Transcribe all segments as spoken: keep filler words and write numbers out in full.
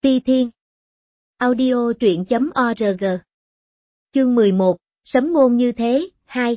Ti Thiên. Audio truyện chấm org. Chương mười một, sấm ngôn như thế, hai.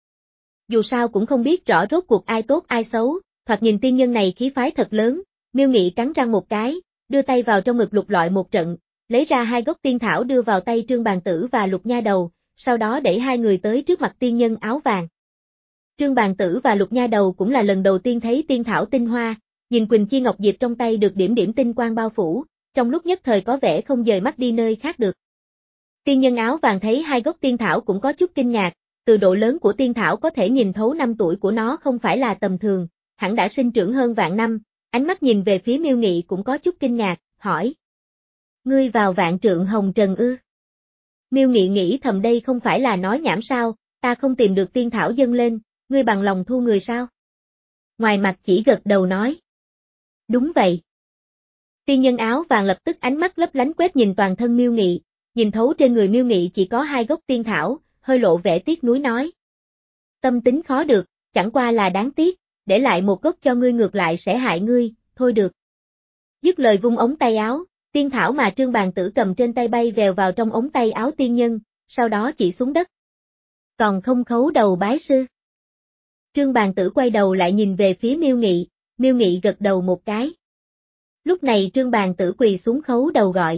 Dù sao cũng không biết rõ rốt cuộc ai tốt ai xấu, thoạt nhìn tiên nhân này khí phái thật lớn, Miêu Nghị cắn răng một cái, đưa tay vào trong ngực lục lọi một trận, lấy ra hai gốc tiên thảo đưa vào tay Trương Bàn Tử và Lục Nha Đầu, sau đó đẩy hai người tới trước mặt tiên nhân áo vàng. Trương Bàn Tử và Lục Nha Đầu cũng là lần đầu tiên thấy tiên thảo tinh hoa, nhìn Quỳnh Chi Ngọc Diệp trong tay được điểm điểm tinh quang bao phủ, trong lúc nhất thời có vẻ không dời mắt đi nơi khác được. Tiên nhân áo vàng thấy hai gốc tiên thảo cũng có chút kinh ngạc, từ độ lớn của tiên thảo có thể nhìn thấu năm tuổi của nó không phải là tầm thường, hẳn đã sinh trưởng hơn vạn năm, ánh mắt nhìn về phía Miêu Nghị cũng có chút kinh ngạc, hỏi. Ngươi vào vạn trượng hồng trần ư? Miêu Nghị nghĩ thầm đây không phải là nói nhảm sao, ta không tìm được tiên thảo dâng lên, ngươi bằng lòng thu người sao? Ngoài mặt chỉ gật đầu nói. Đúng vậy. Tiên nhân áo vàng lập tức ánh mắt lấp lánh quét nhìn toàn thân Miêu Nghị, nhìn thấu trên người Miêu Nghị chỉ có hai gốc tiên thảo, hơi lộ vẻ tiếc nuối nói. Tâm tính khó được, chẳng qua là đáng tiếc, để lại một gốc cho ngươi ngược lại sẽ hại ngươi, thôi được. Dứt lời vung ống tay áo, tiên thảo mà Trương Bàn Tử cầm trên tay bay vèo vào trong ống tay áo tiên nhân, sau đó chỉ xuống đất. Còn không khấu đầu bái sư. Trương Bàn Tử quay đầu lại nhìn về phía Miêu Nghị, Miêu Nghị gật đầu một cái. Lúc này Trương Bàn Tử quỳ xuống khấu đầu gọi.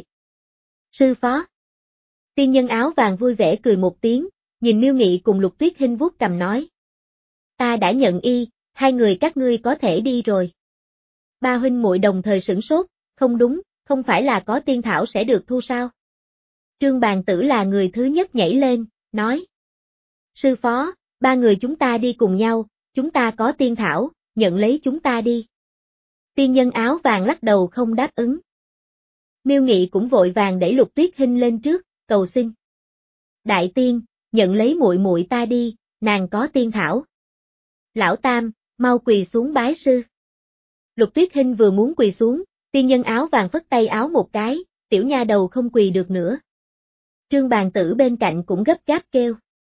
Sư phó. Tiên nhân áo vàng vui vẻ cười một tiếng, nhìn Miêu Nghị cùng Lục Tuyết Hinh vuốt cầm nói. Ta đã nhận y, hai người các ngươi có thể đi rồi. Ba huynh muội đồng thời sửng sốt, không đúng, không phải là có tiên thảo sẽ được thu sao? Trương Bàn Tử là người thứ nhất nhảy lên, nói. Sư phó, ba người chúng ta đi cùng nhau, chúng ta có tiên thảo, nhận lấy chúng ta đi. Tiên nhân áo vàng lắc đầu không đáp ứng. Miêu Nghị cũng vội vàng đẩy Lục Tuyết Hinh lên trước, cầu xin. Đại tiên, nhận lấy muội muội ta đi, nàng có tiên thảo. Lão Tam, mau quỳ xuống bái sư. Lục Tuyết Hinh vừa muốn quỳ xuống, tiên nhân áo vàng phất tay áo một cái, tiểu nha đầu không quỳ được nữa. Trương Bàn Tử bên cạnh cũng gấp gáp kêu.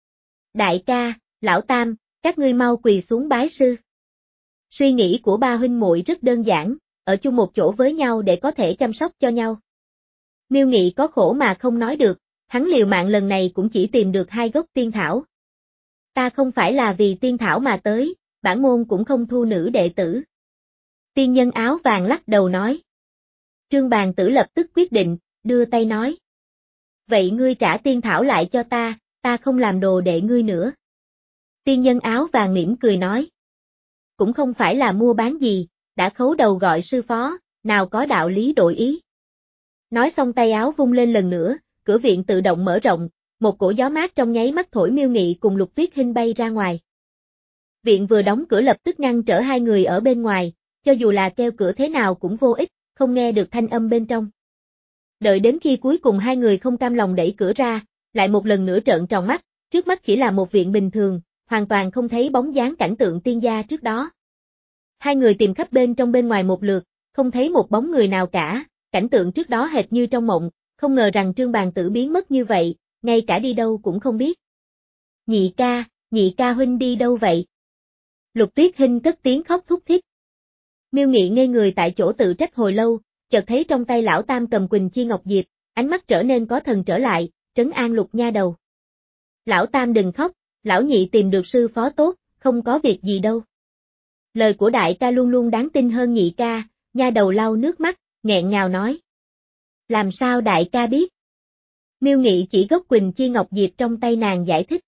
Đại ca, Lão Tam, các ngươi mau quỳ xuống bái sư. Suy nghĩ của ba huynh muội rất đơn giản, ở chung một chỗ với nhau để có thể chăm sóc cho nhau. Miêu Nghị có khổ mà không nói được, hắn liều mạng lần này cũng chỉ tìm được hai gốc tiên thảo. Ta không phải là vì tiên thảo mà tới, bản môn cũng không thu nữ đệ tử. Tiên nhân áo vàng lắc đầu nói. Trương Bàn Tử lập tức quyết định, đưa tay nói. Vậy ngươi trả tiên thảo lại cho ta, ta không làm đồ đệ ngươi nữa. Tiên nhân áo vàng mỉm cười nói. Cũng không phải là mua bán gì, đã khấu đầu gọi sư phó, nào có đạo lý đổi ý. Nói xong tay áo vung lên lần nữa, cửa viện tự động mở rộng, một cổ gió mát trong nháy mắt thổi Miêu Nghị cùng Lục Tuyết Hinh bay ra ngoài. Viện vừa đóng cửa lập tức ngăn trở hai người ở bên ngoài, cho dù là kêu cửa thế nào cũng vô ích, không nghe được thanh âm bên trong. Đợi đến khi cuối cùng hai người không cam lòng đẩy cửa ra, lại một lần nữa trợn tròn mắt, trước mắt chỉ là một viện bình thường, hoàn toàn không thấy bóng dáng cảnh tượng tiên gia trước đó. Hai người tìm khắp bên trong bên ngoài một lượt, không thấy một bóng người nào cả, cảnh tượng trước đó hệt như trong mộng, không ngờ rằng Trương Bàn Tử biến mất như vậy, ngay cả đi đâu cũng không biết. Nhị ca, nhị ca huynh đi đâu vậy? Lục Tuyết Hinh cất tiếng khóc thút thít. Miêu Nghị ngây người tại chỗ tự trách hồi lâu, chợt thấy trong tay lão Tam cầm Quỳnh Chi Ngọc Diệp, ánh mắt trở nên có thần trở lại, trấn an Lục Nha Đầu. Lão Tam đừng khóc, lão nhị tìm được sư phó tốt, không có việc gì đâu. Lời của đại ca luôn luôn đáng tin hơn nhị ca, Nha Đầu lau nước mắt, nghẹn ngào nói. Làm sao đại ca biết? Miêu Nghị chỉ gốc Quỳnh Chi Ngọc Diệp trong tay nàng giải thích.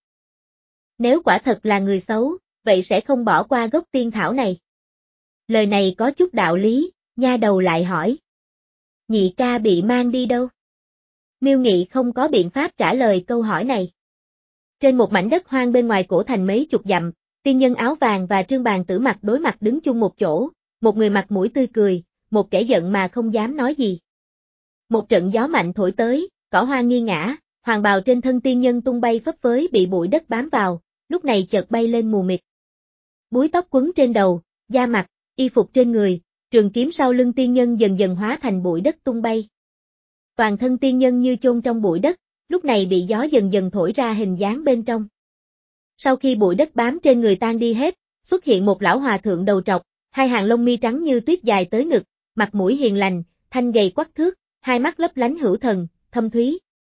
Nếu quả thật là người xấu, vậy sẽ không bỏ qua gốc tiên thảo này. Lời này có chút đạo lý, Nha Đầu lại hỏi. Nhị ca bị mang đi đâu? Miêu Nghị không có biện pháp trả lời câu hỏi này. Trên một mảnh đất hoang bên ngoài cổ thành mấy chục dặm, tiên nhân áo vàng và Trương Bàn Tử mặt đối mặt đứng chung một chỗ, một người mặt mũi tươi cười, một kẻ giận mà không dám nói gì. Một trận gió mạnh thổi tới, cỏ hoa nghiêng ngã, hoàng bào trên thân tiên nhân tung bay phấp phới bị bụi đất bám vào, lúc này chợt bay lên mù mịt. Búi tóc quấn trên đầu, da mặt, y phục trên người, trường kiếm sau lưng tiên nhân dần dần hóa thành bụi đất tung bay. Toàn thân tiên nhân như chôn trong bụi đất, lúc này bị gió dần dần thổi ra hình dáng bên trong. Sau khi bụi đất bám trên người tan đi hết, xuất hiện một lão hòa thượng đầu trọc, hai hàng lông mi trắng như tuyết dài tới ngực, mặt mũi hiền lành, thanh gầy quắc thước, hai mắt lấp lánh hữu thần, thâm thúy.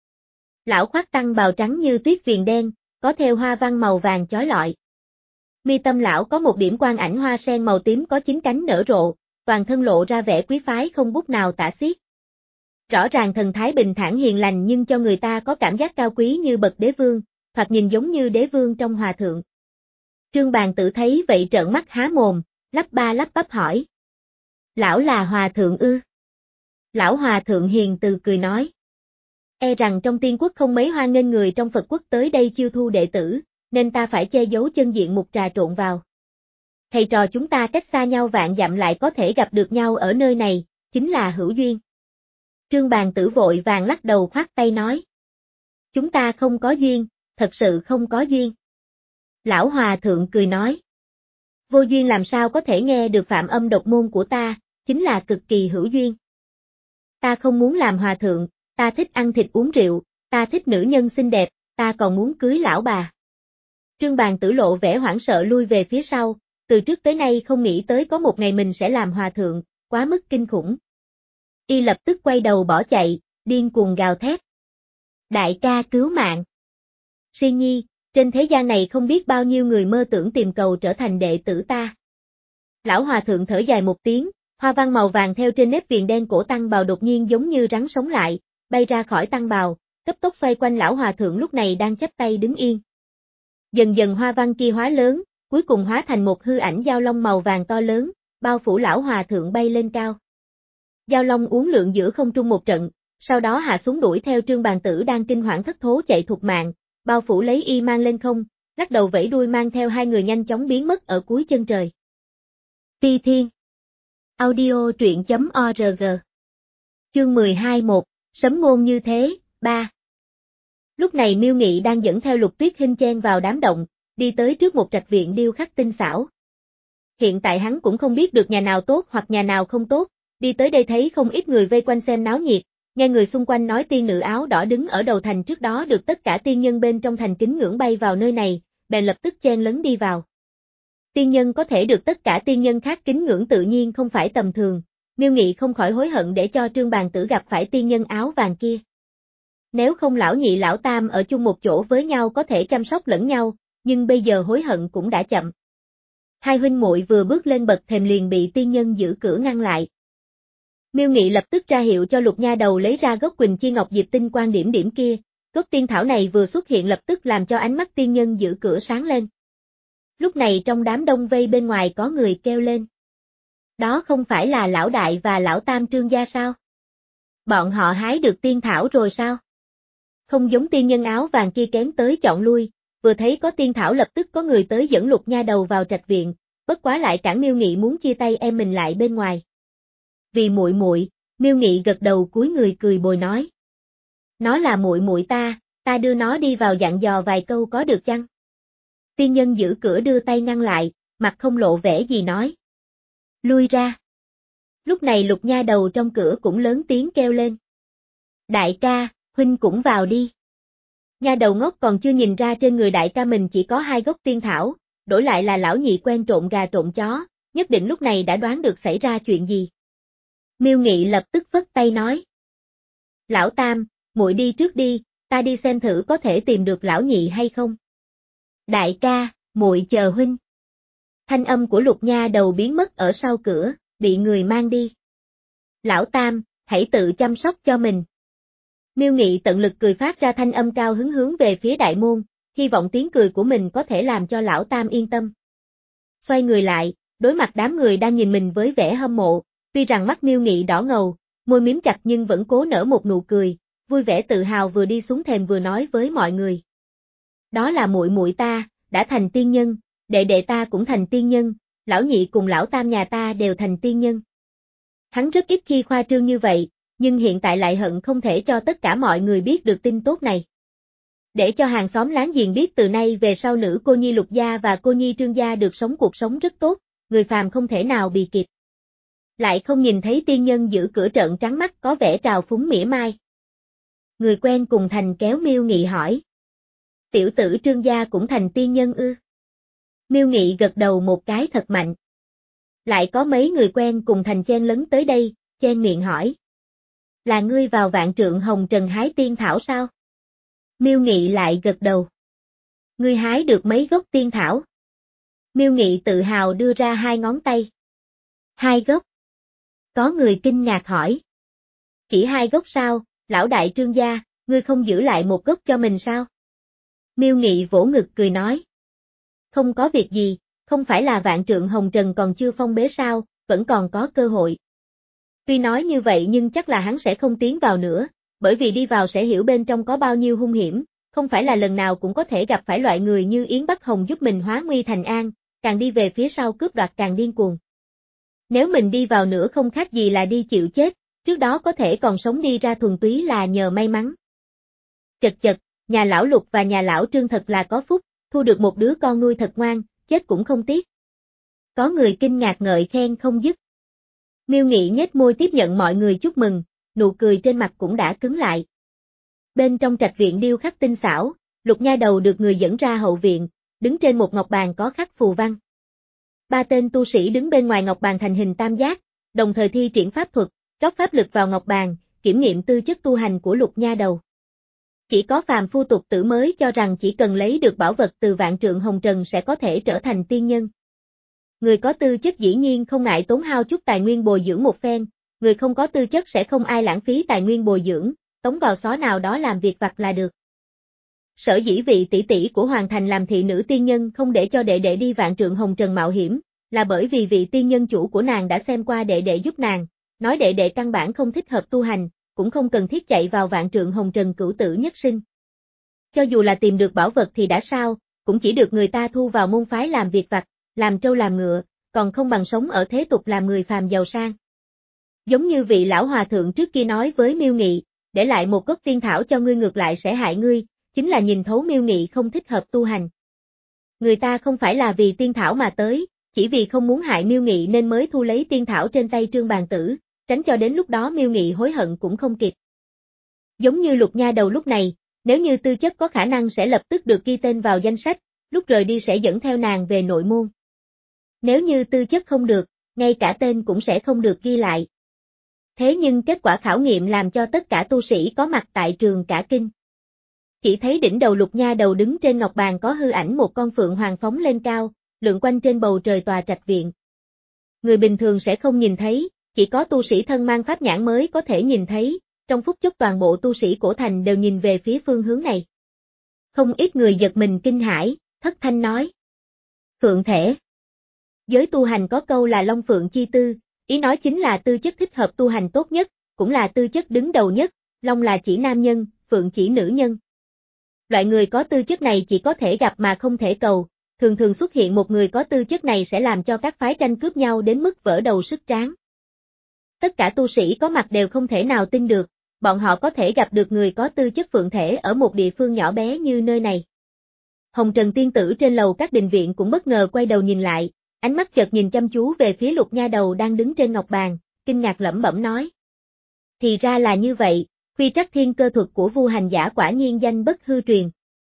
Lão khoác tăng bào trắng như tuyết viền đen, có theo hoa văn màu vàng chói lọi. Mi tâm lão có một điểm quang ảnh hoa sen màu tím có chín cánh nở rộ, toàn thân lộ ra vẻ quý phái không bút nào tả xiết. Rõ ràng thần thái bình thản hiền lành nhưng cho người ta có cảm giác cao quý như bậc đế vương, thoạt nhìn giống như đế vương trong hòa thượng. Trương Bàn Tử thấy vậy trợn mắt há mồm, lắp ba lắp bắp hỏi. Lão là hòa thượng ư? Lão hòa thượng hiền từ cười nói. E rằng trong tiên quốc không mấy hoan nghênh người trong Phật quốc tới đây chiêu thu đệ tử, nên ta phải che giấu chân diện mục trà trộn vào. Thầy trò chúng ta cách xa nhau vạn dặm lại có thể gặp được nhau ở nơi này, chính là hữu duyên. Trương Bàn Tử vội vàng lắc đầu khoát tay nói. Chúng ta không có duyên, thật sự không có duyên. Lão hòa thượng cười nói. Vô duyên làm sao có thể nghe được phạm âm độc môn của ta, chính là cực kỳ hữu duyên. Ta không muốn làm hòa thượng, ta thích ăn thịt uống rượu, ta thích nữ nhân xinh đẹp, ta còn muốn cưới lão bà. Trương Bàn Tử lộ vẻ hoảng sợ lui về phía sau, từ trước tới nay không nghĩ tới có một ngày mình sẽ làm hòa thượng, quá mức kinh khủng. Y lập tức quay đầu bỏ chạy, điên cuồng gào thét. Đại ca cứu mạng. Si Nhi, trên thế gian này không biết bao nhiêu người mơ tưởng tìm cầu trở thành đệ tử ta. Lão hòa thượng thở dài một tiếng, hoa văn màu vàng theo trên nếp viền đen cổ tăng bào đột nhiên giống như rắn sống lại, bay ra khỏi tăng bào, cấp tốc xoay quanh lão hòa thượng lúc này đang chắp tay đứng yên. Dần dần hoa văn kia hóa lớn, cuối cùng hóa thành một hư ảnh dao long màu vàng to lớn, bao phủ lão hòa thượng bay lên cao. Dao long uốn lượn giữa không trung một trận, sau đó hạ xuống đuổi theo Trương Bàn Tử đang kinh hoảng thất thố chạy thục mạng, bao phủ lấy y mang lên không, lắc đầu vẫy đuôi mang theo hai người nhanh chóng biến mất ở cuối chân trời. Ti Thiên Audio truyện chấm org Chương mười hai một, Sấm ngôn như thế, ba. Lúc này Miêu Nghị đang dẫn theo Lục Tuyết Hinh chen vào đám động, đi tới trước một trạch viện điêu khắc tinh xảo. Hiện tại hắn cũng không biết được nhà nào tốt hoặc nhà nào không tốt, đi tới đây thấy không ít người vây quanh xem náo nhiệt, nghe người xung quanh nói tiên nữ áo đỏ đứng ở đầu thành trước đó được tất cả tiên nhân bên trong thành kính ngưỡng bay vào nơi này, bèn lập tức chen lấn đi vào. Tiên nhân có thể được tất cả tiên nhân khác kính ngưỡng tự nhiên không phải tầm thường, Miêu Nghị không khỏi hối hận để cho Trương Bàn Tử gặp phải tiên nhân áo vàng kia. Nếu không lão nhị lão tam ở chung một chỗ với nhau có thể chăm sóc lẫn nhau, nhưng bây giờ hối hận cũng đã chậm. Hai huynh muội vừa bước lên bậc thềm liền bị tiên nhân giữ cửa ngăn lại. Miêu Nghị lập tức ra hiệu cho Lục Nha Đầu lấy ra gốc Quỳnh Chi Ngọc Diệp tinh quang điểm điểm kia, gốc tiên thảo này vừa xuất hiện lập tức làm cho ánh mắt tiên nhân giữ cửa sáng lên. Lúc này trong đám đông vây bên ngoài có người kêu lên. Đó không phải là lão đại và lão tam Trương gia sao? Bọn họ hái được tiên thảo rồi sao? Không giống tiên nhân áo vàng kia kém tới chọn lui, vừa thấy có tiên thảo lập tức có người tới dẫn Lục Nha Đầu vào trạch viện, bất quá lại cản Miêu Nghị muốn chia tay em mình lại bên ngoài. Vì muội muội, Miêu Nghị gật đầu cúi người cười bồi nói. Nó là muội muội ta, ta đưa nó đi vào dặn dò vài câu có được chăng? Tiên nhân giữ cửa đưa tay ngăn lại, mặt không lộ vẻ gì nói. Lui ra. Lúc này Lục Nha Đầu trong cửa cũng lớn tiếng kêu lên. Đại ca, huynh cũng vào đi. Nha đầu ngốc còn chưa nhìn ra trên người đại ca mình chỉ có hai gốc tiên thảo, đổi lại là lão nhị quen trộn gà trộn chó, nhất định lúc này đã đoán được xảy ra chuyện gì. Miêu Nghị lập tức vất tay nói. Lão tam, muội đi trước đi, ta đi xem thử có thể tìm được lão nhị hay không. Đại ca, muội chờ huynh. Thanh âm của Lục Nha Đầu biến mất ở sau cửa, bị người mang đi. Lão tam, hãy tự chăm sóc cho mình. Miêu Nghị tận lực cười phát ra thanh âm cao hứng hướng về phía đại môn, hy vọng tiếng cười của mình có thể làm cho lão tam yên tâm. Xoay người lại, đối mặt đám người đang nhìn mình với vẻ hâm mộ, tuy rằng mắt Miêu Nghị đỏ ngầu, môi miếm chặt nhưng vẫn cố nở một nụ cười, vui vẻ tự hào vừa đi xuống thềm vừa nói với mọi người. Đó là muội muội ta, đã thành tiên nhân, đệ đệ ta cũng thành tiên nhân, lão nhị cùng lão tam nhà ta đều thành tiên nhân. Hắn rất ít khi khoa trương như vậy, nhưng hiện tại lại hận không thể cho tất cả mọi người biết được tin tốt này. Để cho hàng xóm láng giềng biết từ nay về sau nữ cô nhi Lục gia và cô nhi Trương gia được sống cuộc sống rất tốt, người phàm không thể nào bì kịp. Lại không nhìn thấy tiên nhân giữ cửa trợn trắng mắt có vẻ trào phúng mỉa mai. Người quen cùng thành kéo Miêu Nghị hỏi. Tiểu tử Trương gia cũng thành tiên nhân ư? Miêu Nghị gật đầu một cái thật mạnh. Lại có mấy người quen cùng thành chen lấn tới đây, chen miệng hỏi. Là ngươi vào vạn trượng hồng trần hái tiên thảo sao? Miêu Nghị lại gật đầu. Ngươi hái được mấy gốc tiên thảo? Miêu Nghị tự hào đưa ra hai ngón tay. Hai gốc. Có người kinh ngạc hỏi. Chỉ hai gốc sao, lão đại trương gia, ngươi không giữ lại một gốc cho mình sao? Miêu Nghị vỗ ngực cười nói. Không có việc gì, không phải là vạn trượng hồng trần còn chưa phong bế sao, vẫn còn có cơ hội. Tuy nói như vậy nhưng chắc là hắn sẽ không tiến vào nữa, bởi vì đi vào sẽ hiểu bên trong có bao nhiêu hung hiểm, không phải là lần nào cũng có thể gặp phải loại người như Yến Bắc Hồng giúp mình hóa nguy thành an, càng đi về phía sau cướp đoạt càng điên cuồng. Nếu mình đi vào nữa không khác gì là đi chịu chết, trước đó có thể còn sống đi ra thuần túy là nhờ may mắn. Chật chật, nhà lão Lục và nhà lão Trương thật là có phúc, thu được một đứa con nuôi thật ngoan, chết cũng không tiếc. Có người kinh ngạc ngợi khen không dứt. Miêu Nghị nhếch môi tiếp nhận mọi người chúc mừng, nụ cười trên mặt cũng đã cứng lại. Bên trong trạch viện điêu khắc tinh xảo, Lục Nha Đầu được người dẫn ra hậu viện, đứng trên một ngọc bàn có khắc phù văn. Ba tên tu sĩ đứng bên ngoài ngọc bàn thành hình tam giác, đồng thời thi triển pháp thuật, rót pháp lực vào ngọc bàn, kiểm nghiệm tư chất tu hành của Lục Nha Đầu. Chỉ có phàm phu tục tử mới cho rằng chỉ cần lấy được bảo vật từ vạn trượng hồng trần sẽ có thể trở thành tiên nhân. Người có tư chất dĩ nhiên không ngại tốn hao chút tài nguyên bồi dưỡng một phen, người không có tư chất sẽ không ai lãng phí tài nguyên bồi dưỡng, tống vào xó nào đó làm việc vặt là được. Sở dĩ vị tỷ tỷ của Hoàng Thành làm thị nữ tiên nhân không để cho đệ đệ đi vạn trượng hồng trần mạo hiểm, là bởi vì vị tiên nhân chủ của nàng đã xem qua đệ đệ giúp nàng, nói đệ đệ căn bản không thích hợp tu hành, cũng không cần thiết chạy vào vạn trượng hồng trần cửu tử nhất sinh. Cho dù là tìm được bảo vật thì đã sao, cũng chỉ được người ta thu vào môn phái làm việc vặt, làm trâu làm ngựa, còn không bằng sống ở thế tục làm người phàm giàu sang. Giống như vị lão hòa thượng trước kia nói với Miêu Nghị, để lại một gốc tiên thảo cho ngươi ngược lại sẽ hại ngươi, chính là nhìn thấu Miêu Nghị không thích hợp tu hành. Người ta không phải là vì tiên thảo mà tới, chỉ vì không muốn hại Miêu Nghị nên mới thu lấy tiên thảo trên tay Trương Bàn Tử, tránh cho đến lúc đó Miêu Nghị hối hận cũng không kịp. Giống như Lục Nha Đầu lúc này, nếu như tư chất có khả năng sẽ lập tức được ghi tên vào danh sách, lúc rời đi sẽ dẫn theo nàng về nội môn. Nếu như tư chất không được, ngay cả tên cũng sẽ không được ghi lại. Thế nhưng kết quả khảo nghiệm làm cho tất cả tu sĩ có mặt tại trường cả kinh. Chỉ thấy đỉnh đầu Lục Nha Đầu đứng trên ngọc bàn có hư ảnh một con phượng hoàng phóng lên cao, lượn quanh trên bầu trời tòa trạch viện. Người bình thường sẽ không nhìn thấy, chỉ có tu sĩ thân mang pháp nhãn mới có thể nhìn thấy, trong phút chốc toàn bộ tu sĩ cổ thành đều nhìn về phía phương hướng này. Không ít người giật mình kinh hãi, thất thanh nói. Phượng thể. Giới tu hành có câu là Long Phượng chi tư, ý nói chính là tư chất thích hợp tu hành tốt nhất, cũng là tư chất đứng đầu nhất, Long là chỉ nam nhân, Phượng chỉ nữ nhân. Loại người có tư chất này chỉ có thể gặp mà không thể cầu, thường thường xuất hiện một người có tư chất này sẽ làm cho các phái tranh cướp nhau đến mức vỡ đầu sức tráng. Tất cả tu sĩ có mặt đều không thể nào tin được, bọn họ có thể gặp được người có tư chất phượng thể ở một địa phương nhỏ bé như nơi này. Hồng Trần tiên tử trên lầu các đình viện cũng bất ngờ quay đầu nhìn lại, ánh mắt chợt nhìn chăm chú về phía Lục Nha Đầu đang đứng trên ngọc bàn, kinh ngạc lẩm bẩm nói. Thì ra là như vậy, Khuy Trắc Thiên cơ thuật của Vu Hành Giả quả nhiên danh bất hư truyền.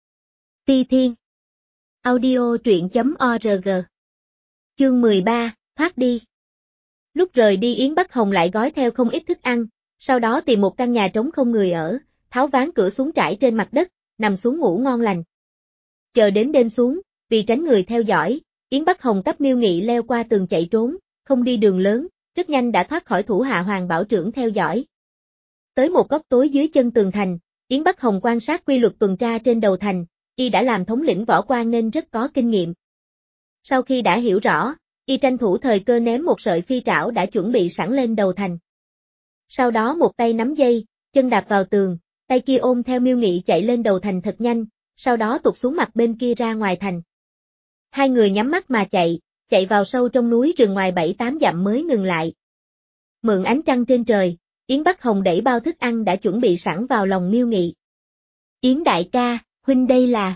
Ti Thiên. Audio truyện chấm org. Chương mười ba, thoát đi. Lúc rời đi Yến Bắc Hồng lại gói theo không ít thức ăn, sau đó tìm một căn nhà trống không người ở, tháo ván cửa xuống trải trên mặt đất, nằm xuống ngủ ngon lành. Chờ đến đêm xuống, vì tránh người theo dõi, Yến Bắc Hồng cấp Miêu Nghị leo qua tường chạy trốn, không đi đường lớn, rất nhanh đã thoát khỏi thủ hạ Hoàng Bảo Trưởng theo dõi. Tới một góc tối dưới chân tường thành, Yến Bắc Hồng quan sát quy luật tuần tra trên đầu thành, y đã làm thống lĩnh võ quan nên rất có kinh nghiệm. Sau khi đã hiểu rõ, y tranh thủ thời cơ ném một sợi phi trảo đã chuẩn bị sẵn lên đầu thành. Sau đó một tay nắm dây, chân đạp vào tường, tay kia ôm theo Miêu Nghị chạy lên đầu thành thật nhanh, sau đó tụt xuống mặt bên kia ra ngoài thành. Hai người nhắm mắt mà chạy, chạy vào sâu trong núi rừng ngoài bảy tám dặm mới ngừng lại. Mượn ánh trăng trên trời, Yến Bắc Hồng đẩy bao thức ăn đã chuẩn bị sẵn vào lòng Miêu Nghị. Yến đại ca, huynh đây là...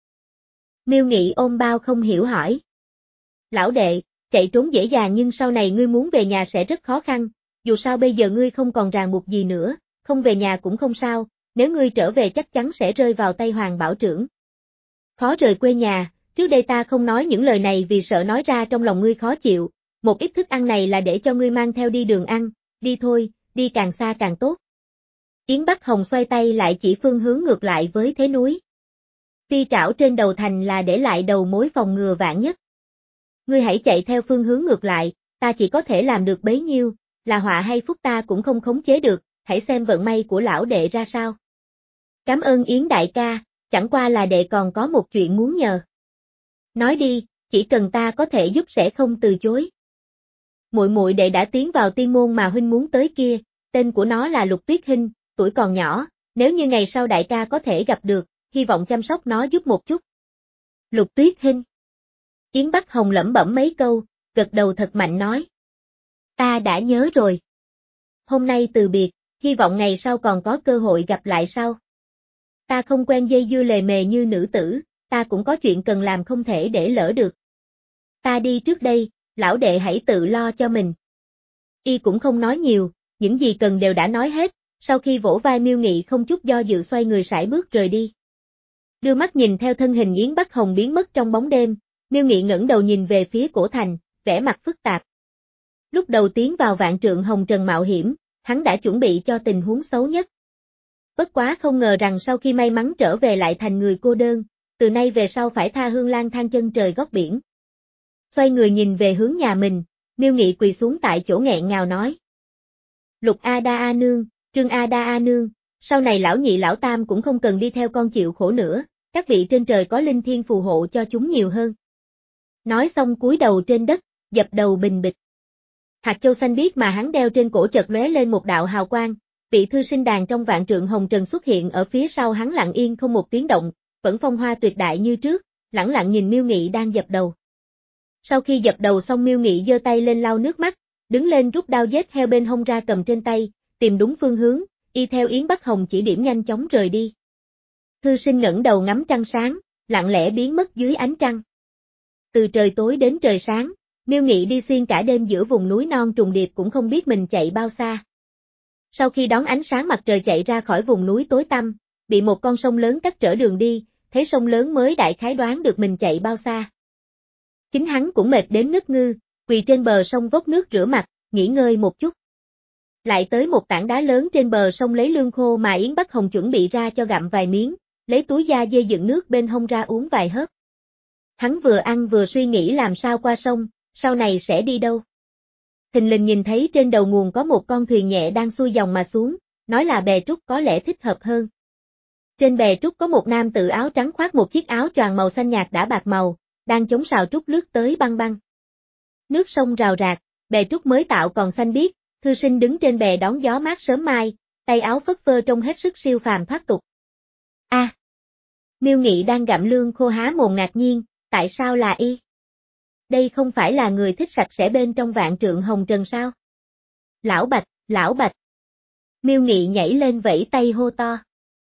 Miêu Nghị ôm bao không hiểu hỏi. Lão đệ, chạy trốn dễ dàng nhưng sau này ngươi muốn về nhà sẽ rất khó khăn, dù sao bây giờ ngươi không còn ràng buộc gì nữa, không về nhà cũng không sao, nếu ngươi trở về chắc chắn sẽ rơi vào tay Hoàng Bảo Trưởng. Khó rời quê nhà, trước đây ta không nói những lời này vì sợ nói ra trong lòng ngươi khó chịu, một ít thức ăn này là để cho ngươi mang theo đi đường ăn, đi thôi, đi càng xa càng tốt. Yến Bắc Hồng xoay tay lại chỉ phương hướng ngược lại với thế núi. Phi trảo trên đầu thành là để lại đầu mối phòng ngừa vạn nhất. Ngươi hãy chạy theo phương hướng ngược lại, ta chỉ có thể làm được bấy nhiêu, là họa hay phúc ta cũng không khống chế được, hãy xem vận may của lão đệ ra sao. Cảm ơn Yến đại ca, chẳng qua là đệ còn có một chuyện muốn nhờ. Nói đi, chỉ cần ta có thể giúp sẽ không từ chối. Muội muội đệ đã tiến vào tiên môn mà huynh muốn tới kia, tên của nó là Lục Tuyết Hinh, tuổi còn nhỏ, nếu như ngày sau đại ca có thể gặp được, hy vọng chăm sóc nó giúp một chút. Lục Tuyết Hinh. Yến Bắc Hồng lẩm bẩm mấy câu, gật đầu thật mạnh nói. Ta đã nhớ rồi. Hôm nay từ biệt, hy vọng ngày sau còn có cơ hội gặp lại sau. Ta không quen dây dưa lề mề như nữ tử, ta cũng có chuyện cần làm không thể để lỡ được. Ta đi trước đây, lão đệ hãy tự lo cho mình. Y cũng không nói nhiều, những gì cần đều đã nói hết, sau khi vỗ vai Miêu Nghị không chút do dự xoay người sải bước rời đi. Đưa mắt nhìn theo thân hình Yến Bắc Hồng biến mất trong bóng đêm, Miêu Nghị ngẩng đầu nhìn về phía cổ thành, vẻ mặt phức tạp. Lúc đầu tiến vào vạn trượng hồng trần mạo hiểm, hắn đã chuẩn bị cho tình huống xấu nhất. Bất quá không ngờ rằng sau khi may mắn trở về lại thành người cô đơn, từ nay về sau phải tha hương lang thang chân trời góc biển. Xoay người nhìn về hướng nhà mình, Miêu Nghị quỳ xuống tại chỗ nghẹn ngào nói. Lục A Đa A Nương, Trương A Đa A Nương, sau này lão nhị lão tam cũng không cần đi theo con chịu khổ nữa, các vị trên trời có linh thiên phù hộ cho chúng nhiều hơn. Nói xong cúi đầu trên đất, dập đầu bình bịch. Hạt châu xanh biếc mà hắn đeo trên cổ chợt lóe lên một đạo hào quang, vị thư sinh đàn trong vạn trượng hồng trần xuất hiện ở phía sau hắn lặng yên không một tiếng động, vẫn phong hoa tuyệt đại như trước, lẳng lặng nhìn Miêu Nghị đang dập đầu. Sau khi dập đầu xong Miêu Nghị giơ tay lên lau nước mắt, đứng lên rút đao giết heo bên hông ra cầm trên tay, tìm đúng phương hướng, y theo Yến Bắc Hồng chỉ điểm nhanh chóng rời đi. Thư sinh ngẩng đầu ngắm trăng sáng, lặng lẽ biến mất dưới ánh trăng. Từ trời tối đến trời sáng, Miêu Nghị đi xuyên cả đêm giữa vùng núi non trùng điệp cũng không biết mình chạy bao xa. Sau khi đón ánh sáng mặt trời chạy ra khỏi vùng núi tối tăm, bị một con sông lớn cắt trở đường đi, thấy sông lớn mới đại khái đoán được mình chạy bao xa. Chính hắn cũng mệt đến ngất ngư, quỳ trên bờ sông vốc nước rửa mặt, nghỉ ngơi một chút. Lại tới một tảng đá lớn trên bờ sông lấy lương khô mà Yến Bắc Hồng chuẩn bị ra cho gặm vài miếng, lấy túi da dê dựng nước bên hông ra uống vài hớp. Hắn vừa ăn vừa suy nghĩ làm sao qua sông, sau này sẽ đi đâu. Thình lình nhìn thấy trên đầu nguồn có một con thuyền nhẹ đang xuôi dòng mà xuống, nói là bè trúc có lẽ thích hợp hơn. Trên bè trúc có một nam tử áo trắng khoác một chiếc áo choàng màu xanh nhạt đã bạc màu, đang chống sào trúc lướt tới băng băng. Nước sông rào rạc, bè trúc mới tạo còn xanh biếc, thư sinh đứng trên bè đón gió mát sớm mai, tay áo phất phơ trông hết sức siêu phàm thoát tục. A. À, Miêu Nghị đang gặm lương khô há mồm ngạc nhiên, tại sao là y? Đây không phải là người thích sạch sẽ bên trong vạn trượng hồng trần sao? Lão Bạch, Lão Bạch. Miêu Nghị nhảy lên vẫy tay hô to.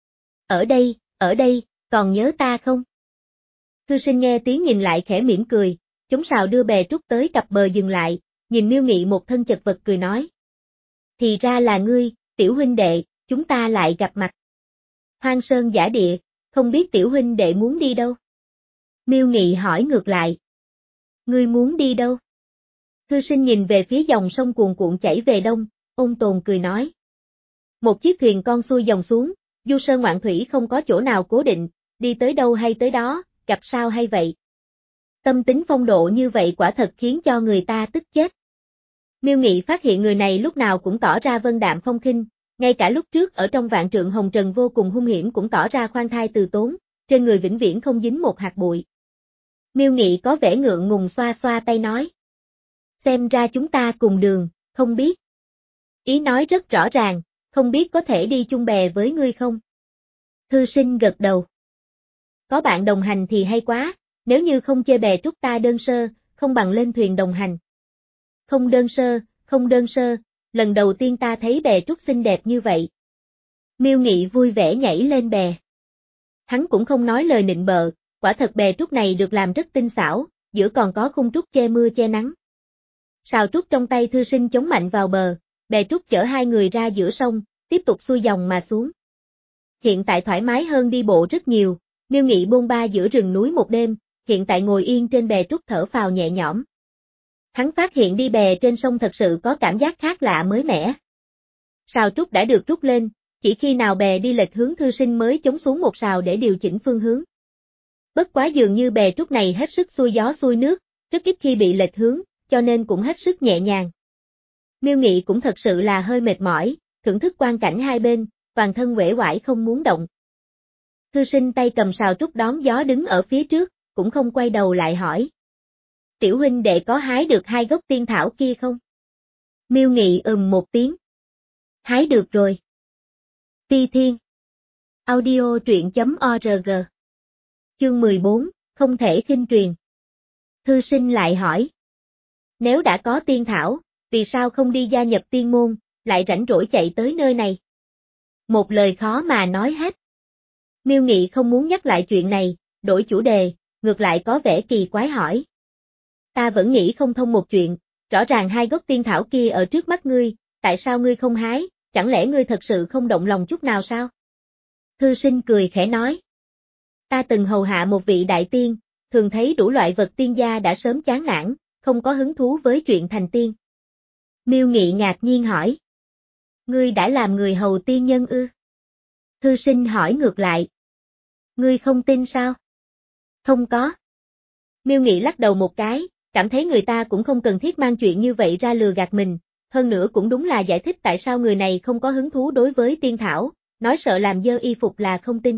Ở đây, ở đây, còn nhớ ta không? Thư sinh nghe tiếng nhìn lại khẽ mỉm cười, chống sào đưa bè trúc tới cặp bờ dừng lại, nhìn Miêu Nghị một thân chật vật cười nói. Thì ra là ngươi, tiểu huynh đệ, chúng ta lại gặp mặt. Hoang sơn giả địa, không biết tiểu huynh đệ muốn đi đâu? Miêu Nghị hỏi ngược lại. Ngươi muốn đi đâu? Thư sinh nhìn về phía dòng sông cuồn cuộn chảy về đông, ôn tồn cười nói. Một chiếc thuyền con xuôi dòng xuống, du sơn ngoạn thủy không có chỗ nào cố định, đi tới đâu hay tới đó, gặp sao hay vậy. Tâm tính phong độ như vậy quả thật khiến cho người ta tức chết. Miêu Nghị phát hiện người này lúc nào cũng tỏ ra vân đạm phong khinh, ngay cả lúc trước ở trong vạn trượng hồng trần vô cùng hung hiểm cũng tỏ ra khoan thai từ tốn, trên người vĩnh viễn không dính một hạt bụi. Miêu Nghị có vẻ ngượng ngùng xoa xoa tay nói. Xem ra chúng ta cùng đường, không biết. Ý nói rất rõ ràng, không biết có thể đi chung bè với ngươi không? Thư sinh gật đầu. Có bạn đồng hành thì hay quá, nếu như không chê bè trúc ta đơn sơ, không bằng lên thuyền đồng hành. Không đơn sơ, không đơn sơ, lần đầu tiên ta thấy bè trúc xinh đẹp như vậy. Miêu Nghị vui vẻ nhảy lên bè. Hắn cũng không nói lời nịnh bợ, quả thật bè trúc này được làm rất tinh xảo, giữa còn có khung trúc che mưa che nắng. Sào trúc trong tay thư sinh chống mạnh vào bờ, bè trúc chở hai người ra giữa sông, tiếp tục xuôi dòng mà xuống. Hiện tại thoải mái hơn đi bộ rất nhiều, Miêu Nghị bôn ba giữa rừng núi một đêm, hiện tại ngồi yên trên bè trúc thở phào nhẹ nhõm. Hắn phát hiện đi bè trên sông thật sự có cảm giác khác lạ mới mẻ. Sào trúc đã được rút lên, chỉ khi nào bè đi lệch hướng thư sinh mới chống xuống một sào để điều chỉnh phương hướng. Bất quá dường như bè trúc này hết sức xuôi gió xuôi nước, rất ít khi bị lệch hướng, cho nên cũng hết sức nhẹ nhàng. Miêu Nghị cũng thật sự là hơi mệt mỏi, thưởng thức quang cảnh hai bên, toàn thân uể oải không muốn động. Thư sinh tay cầm sào trúc đón gió đứng ở phía trước, cũng không quay đầu lại hỏi. Tiểu huynh đệ có hái được hai gốc tiên thảo kia không? Miêu Nghị ừm một tiếng. Hái được rồi. Ti Thiên. Audio truyện chấm org. Chương mười bốn, không thể khinh truyền. Thư sinh lại hỏi. Nếu đã có tiên thảo, vì sao không đi gia nhập tiên môn, lại rảnh rỗi chạy tới nơi này? Một lời khó mà nói hết. Miêu Nghị không muốn nhắc lại chuyện này, đổi chủ đề, ngược lại có vẻ kỳ quái hỏi. Ta vẫn nghĩ không thông một chuyện, rõ ràng hai gốc tiên thảo kia ở trước mắt ngươi, tại sao ngươi không hái, chẳng lẽ ngươi thật sự không động lòng chút nào sao? Thư sinh cười khẽ nói. Ta từng hầu hạ một vị đại tiên, thường thấy đủ loại vật tiên gia đã sớm chán nản, không có hứng thú với chuyện thành tiên. Miêu Nghị ngạc nhiên hỏi. Ngươi đã làm người hầu tiên nhân ư? Thư sinh hỏi ngược lại. Ngươi không tin sao? Không có. Miêu Nghị lắc đầu một cái, cảm thấy người ta cũng không cần thiết mang chuyện như vậy ra lừa gạt mình, hơn nữa cũng đúng là giải thích tại sao người này không có hứng thú đối với tiên thảo, nói sợ làm dơ y phục là không tin.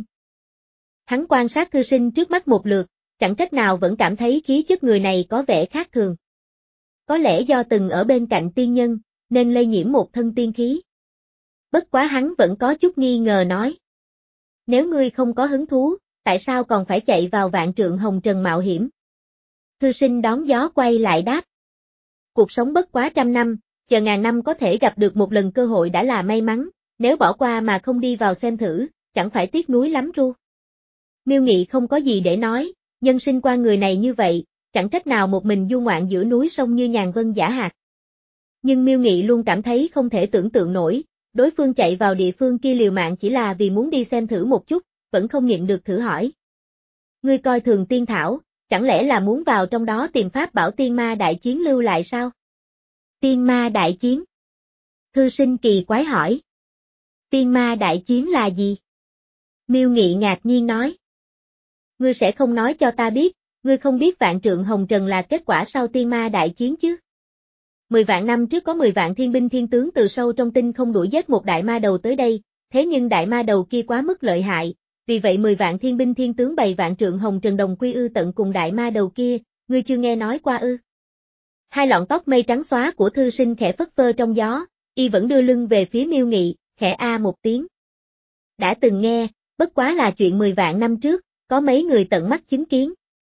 Hắn quan sát thư sinh trước mắt một lượt, chẳng trách nào vẫn cảm thấy khí chất người này có vẻ khác thường. Có lẽ do từng ở bên cạnh tiên nhân, nên lây nhiễm một thân tiên khí. Bất quá hắn vẫn có chút nghi ngờ nói. Nếu ngươi không có hứng thú, tại sao còn phải chạy vào vạn trượng hồng trần mạo hiểm? Thư sinh đón gió quay lại đáp. Cuộc sống bất quá trăm năm, chờ ngàn năm có thể gặp được một lần cơ hội đã là may mắn, nếu bỏ qua mà không đi vào xem thử, chẳng phải tiếc nuối lắm ru. Miêu Nghị không có gì để nói, nhân sinh qua người này như vậy, chẳng trách nào một mình du ngoạn giữa núi sông như nhàn vân giả hạt. Nhưng Miêu Nghị luôn cảm thấy không thể tưởng tượng nổi, đối phương chạy vào địa phương kia liều mạng chỉ là vì muốn đi xem thử một chút, vẫn không nhịn được thử hỏi. Ngươi coi thường tiên thảo, chẳng lẽ là muốn vào trong đó tìm pháp bảo tiên ma đại chiến lưu lại sao? Tiên ma đại chiến? Thư sinh kỳ quái hỏi. Tiên ma đại chiến là gì? Miêu Nghị ngạc nhiên nói. Ngươi sẽ không nói cho ta biết, ngươi không biết vạn trượng hồng trần là kết quả sau tiên ma đại chiến chứ? Mười vạn năm trước có mười vạn thiên binh thiên tướng từ sâu trong tinh không đuổi giết một đại ma đầu tới đây, thế nhưng đại ma đầu kia quá mức lợi hại, vì vậy mười vạn thiên binh thiên tướng bày vạn trượng hồng trần đồng quy ư tận cùng đại ma đầu kia, ngươi chưa nghe nói qua ư? Hai lọn tóc mây trắng xóa của thư sinh khẽ phất phơ trong gió, y vẫn đưa lưng về phía Miêu Nghị, khẽ a một tiếng. Đã từng nghe, bất quá là chuyện mười vạn năm trước, có mấy người tận mắt chứng kiến.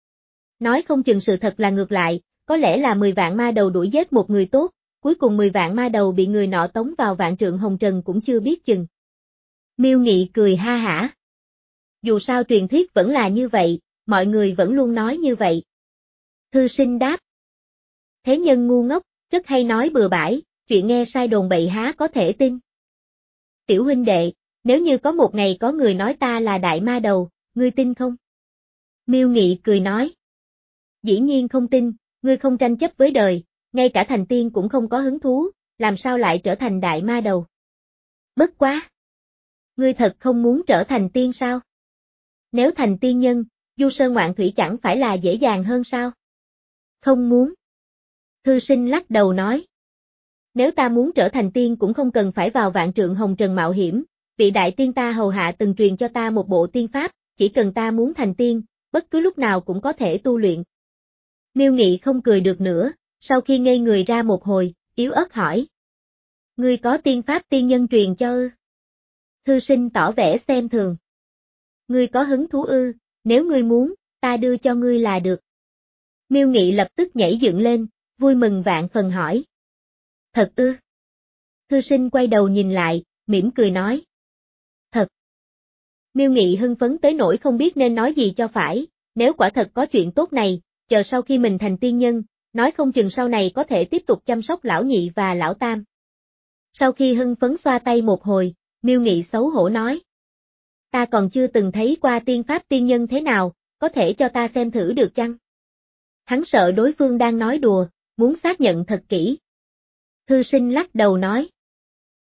Nói không chừng sự thật là ngược lại, có lẽ là mười vạn ma đầu đuổi giết một người tốt, cuối cùng mười vạn ma đầu bị người nọ tống vào vạn trượng hồng trần cũng chưa biết chừng. Miêu Nghị cười ha hả. Dù sao truyền thuyết vẫn là như vậy, mọi người vẫn luôn nói như vậy. Thư sinh đáp. Thế nhân ngu ngốc, rất hay nói bừa bãi, chuyện nghe sai đồn bậy há có thể tin. Tiểu huynh đệ, nếu như có một ngày có người nói ta là đại ma đầu, ngươi tin không? Miêu Nghị cười nói. Dĩ nhiên không tin, ngươi không tranh chấp với đời, ngay cả thành tiên cũng không có hứng thú, làm sao lại trở thành đại ma đầu? Bất quá! Ngươi thật không muốn trở thành tiên sao? Nếu thành tiên nhân, du sơn ngoạn thủy chẳng phải là dễ dàng hơn sao? Không muốn. Thư sinh lắc đầu nói. Nếu ta muốn trở thành tiên cũng không cần phải vào vạn trượng hồng trần mạo hiểm, vị đại tiên ta hầu hạ từng truyền cho ta một bộ tiên pháp, chỉ cần ta muốn thành tiên, bất cứ lúc nào cũng có thể tu luyện. Miêu Nghị không cười được nữa, sau khi ngây người ra một hồi, yếu ớt hỏi. Ngươi có tiên pháp tiên nhân truyền cho ư? Thư sinh tỏ vẻ xem thường. Ngươi có hứng thú ư, nếu ngươi muốn, ta đưa cho ngươi là được. Miêu Nghị lập tức nhảy dựng lên, vui mừng vạn phần hỏi. Thật ư? Thư sinh quay đầu nhìn lại, mỉm cười nói. Thật. Miêu Nghị hưng phấn tới nỗi không biết nên nói gì cho phải, nếu quả thật có chuyện tốt này, chờ sau khi mình thành tiên nhân, nói không chừng sau này có thể tiếp tục chăm sóc lão nhị và lão tam. Sau khi hưng phấn xoa tay một hồi, Miêu Nghị xấu hổ nói. Ta còn chưa từng thấy qua tiên pháp tiên nhân thế nào, có thể cho ta xem thử được chăng? Hắn sợ đối phương đang nói đùa, muốn xác nhận thật kỹ. Thư sinh lắc đầu nói.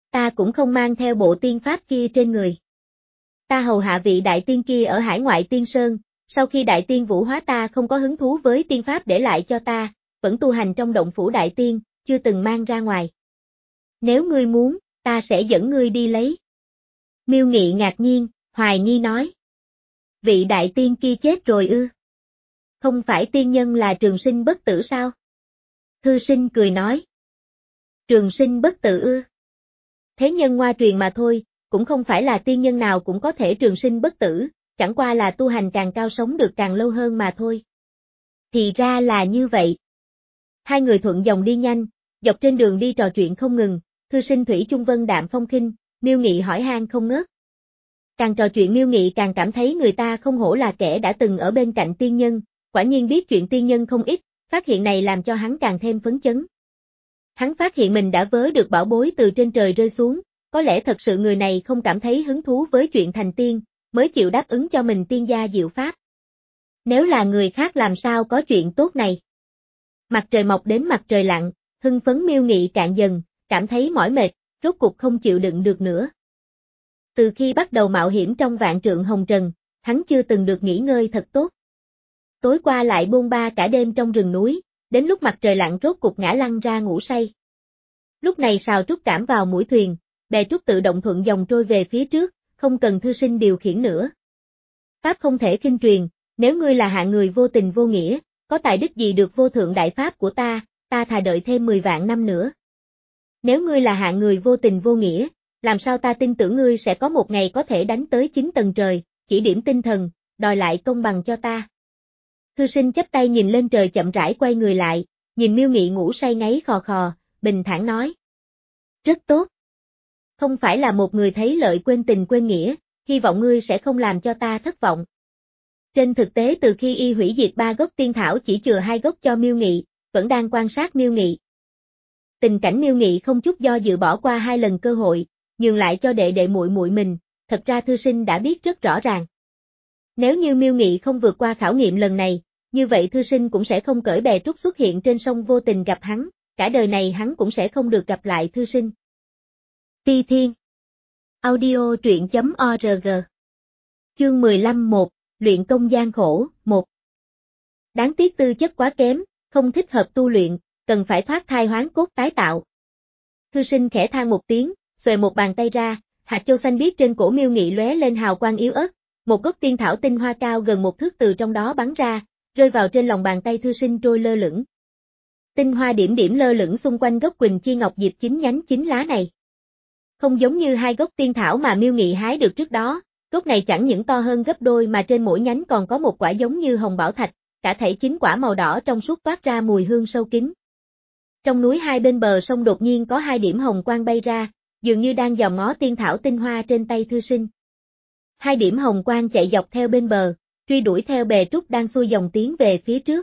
Ta cũng không mang theo bộ tiên pháp kia trên người. Ta hầu hạ vị đại tiên kia ở hải ngoại tiên sơn, sau khi đại tiên vũ hóa ta không có hứng thú với tiên pháp để lại cho ta, vẫn tu hành trong động phủ đại tiên, chưa từng mang ra ngoài. Nếu ngươi muốn, ta sẽ dẫn ngươi đi lấy. Miêu Nghị ngạc nhiên, hoài nghi nói. Vị đại tiên kia chết rồi ư? Không phải tiên nhân là trường sinh bất tử sao? Thư sinh cười nói. Trường sinh bất tử ư? Thế nhân ngoa truyền mà thôi, cũng không phải là tiên nhân nào cũng có thể trường sinh bất tử, chẳng qua là tu hành càng cao sống được càng lâu hơn mà thôi. Thì ra là như vậy. Hai người thuận dòng đi nhanh, dọc trên đường đi trò chuyện không ngừng, thư sinh thủy chung vân đạm phong khinh, Miêu Nghị hỏi han không ngớt. Càng trò chuyện Miêu Nghị càng cảm thấy người ta không hổ là kẻ đã từng ở bên cạnh tiên nhân, quả nhiên biết chuyện tiên nhân không ít, phát hiện này làm cho hắn càng thêm phấn chấn. Hắn phát hiện mình đã vớ được bảo bối từ trên trời rơi xuống, có lẽ thật sự người này không cảm thấy hứng thú với chuyện thành tiên, mới chịu đáp ứng cho mình tiên gia diệu pháp. Nếu là người khác làm sao có chuyện tốt này. Mặt trời mọc đến mặt trời lặn, hưng phấn Miêu Nghị cạn dần, cảm thấy mỏi mệt, rốt cục không chịu đựng được nữa. Từ khi bắt đầu mạo hiểm trong vạn trượng hồng trần, hắn chưa từng được nghỉ ngơi thật tốt. Tối qua lại bôn ba cả đêm trong rừng núi, đến lúc mặt trời lặn rốt cục ngã lăn ra ngủ say. Lúc này sào trúc cảm vào mũi thuyền, bè trúc tự động thuận dòng trôi về phía trước, không cần thư sinh điều khiển nữa. Pháp không thể khinh truyền, nếu ngươi là hạng người vô tình vô nghĩa, có tài đức gì được vô thượng đại pháp của ta, ta thà đợi thêm mười vạn năm nữa. Nếu ngươi là hạng người vô tình vô nghĩa, làm sao ta tin tưởng ngươi sẽ có một ngày có thể đánh tới chín tầng trời, chỉ điểm tinh thần, đòi lại công bằng cho ta. Thư sinh chắp tay nhìn lên trời chậm rãi quay người lại, nhìn Miêu Nghị ngủ say ngáy khò khò, bình thản nói. Rất tốt. Không phải là một người thấy lợi quên tình quên nghĩa, hy vọng ngươi sẽ không làm cho ta thất vọng. Trên thực tế từ khi y hủy diệt ba gốc tiên thảo chỉ chừa hai gốc cho Miêu Nghị, vẫn đang quan sát Miêu Nghị. Tình cảnh Miêu Nghị không chút do dự bỏ qua hai lần cơ hội, nhường lại cho đệ đệ muội muội mình, thật ra thư sinh đã biết rất rõ ràng. Nếu như Miêu Nghị không vượt qua khảo nghiệm lần này, như vậy thư sinh cũng sẽ không cởi bè trúc xuất hiện trên sông vô tình gặp hắn, cả đời này hắn cũng sẽ không được gặp lại thư sinh. Ti Thiên Audio truyện chấm org Chương mười lăm một, Luyện công gian khổ, một. Đáng tiếc tư chất quá kém, không thích hợp tu luyện, cần phải thoát thai hoán cốt tái tạo. Thư sinh khẽ than một tiếng, xuề một bàn tay ra, hạt châu xanh biếc trên cổ Miêu Nghị lóe lên hào quang yếu ớt, một gốc tiên thảo tinh hoa cao gần một thước từ trong đó bắn ra, rơi vào trên lòng bàn tay thư sinh trôi lơ lửng. Tinh hoa điểm điểm lơ lửng xung quanh gốc Quỳnh Chi Ngọc Diệp chín nhánh chín lá này. Không giống như hai gốc tiên thảo mà Miêu Nghị hái được trước đó, gốc này chẳng những to hơn gấp đôi mà trên mỗi nhánh còn có một quả giống như hồng bảo thạch, cả thảy chín quả màu đỏ trong suốt toát ra mùi hương sâu kín. Trong núi hai bên bờ sông đột nhiên có hai điểm hồng quang bay ra, dường như đang dòm ngó tiên thảo tinh hoa trên tay thư sinh. Hai điểm hồng quang chạy dọc theo bên bờ, truy đuổi theo bè trúc đang xuôi dòng tiến về phía trước.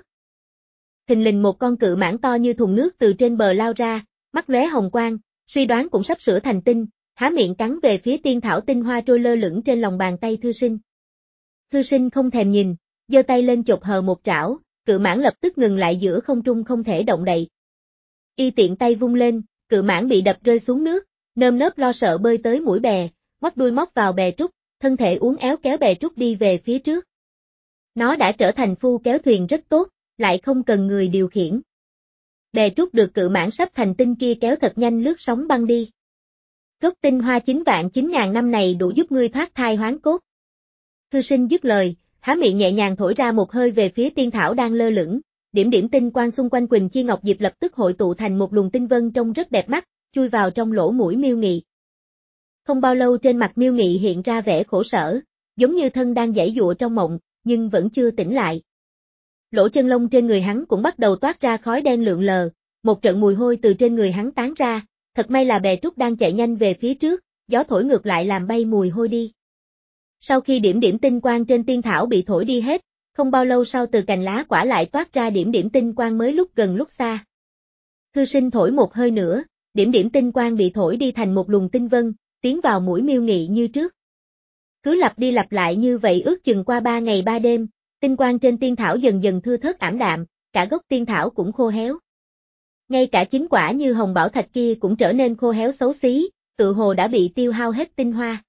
Thình lình một con cự mãng to như thùng nước từ trên bờ lao ra, mắt lóe hồng quang, suy đoán cũng sắp sửa thành tinh, há miệng cắn về phía tiên thảo tinh hoa trôi lơ lửng trên lòng bàn tay thư sinh. Thư sinh không thèm nhìn, giơ tay lên chộp hờ một trảo, cự mãng lập tức ngừng lại giữa không trung không thể động đậy. Y tiện tay vung lên, cự mãng bị đập rơi xuống nước, nơm nớp lo sợ bơi tới mũi bè, ngoắt đuôi móc vào bè trúc, thân thể uốn éo kéo bè trúc đi về phía trước. Nó đã trở thành phu kéo thuyền rất tốt, lại không cần người điều khiển. Bè trúc được cự mãng sắp thành tinh kia kéo thật nhanh lướt sóng băng đi. Gốc tinh hoa chín vạn chín ngàn năm này đủ giúp ngươi thoát thai hoán cốt. Thư sinh dứt lời, há miệng nhẹ nhàng thổi ra một hơi về phía tiên thảo đang lơ lửng, điểm điểm tinh quang xung quanh Quỳnh Chi Ngọc Diệp lập tức hội tụ thành một luồng tinh vân trông rất đẹp mắt, chui vào trong lỗ mũi Miêu Nghị. Không bao lâu trên mặt Miêu Nghị hiện ra vẻ khổ sở, giống như thân đang giãy giụa trong mộng, nhưng vẫn chưa tỉnh lại. Lỗ chân lông trên người hắn cũng bắt đầu toát ra khói đen lượn lờ, một trận mùi hôi từ trên người hắn tán ra, thật may là bè trúc đang chạy nhanh về phía trước, gió thổi ngược lại làm bay mùi hôi đi. Sau khi điểm điểm tinh quang trên tiên thảo bị thổi đi hết, không bao lâu sau từ cành lá quả lại toát ra điểm điểm tinh quang mới lúc gần lúc xa. Thư sinh thổi một hơi nữa, điểm điểm tinh quang bị thổi đi thành một luồng tinh vân, tiến vào mũi Miêu Nghị như trước. Cứ lặp đi lặp lại như vậy ước chừng qua ba ngày ba đêm, tinh quang trên tiên thảo dần dần thưa thớt ảm đạm, cả gốc tiên thảo cũng khô héo. Ngay cả chín quả như hồng bảo thạch kia cũng trở nên khô héo xấu xí, tự hồ đã bị tiêu hao hết tinh hoa.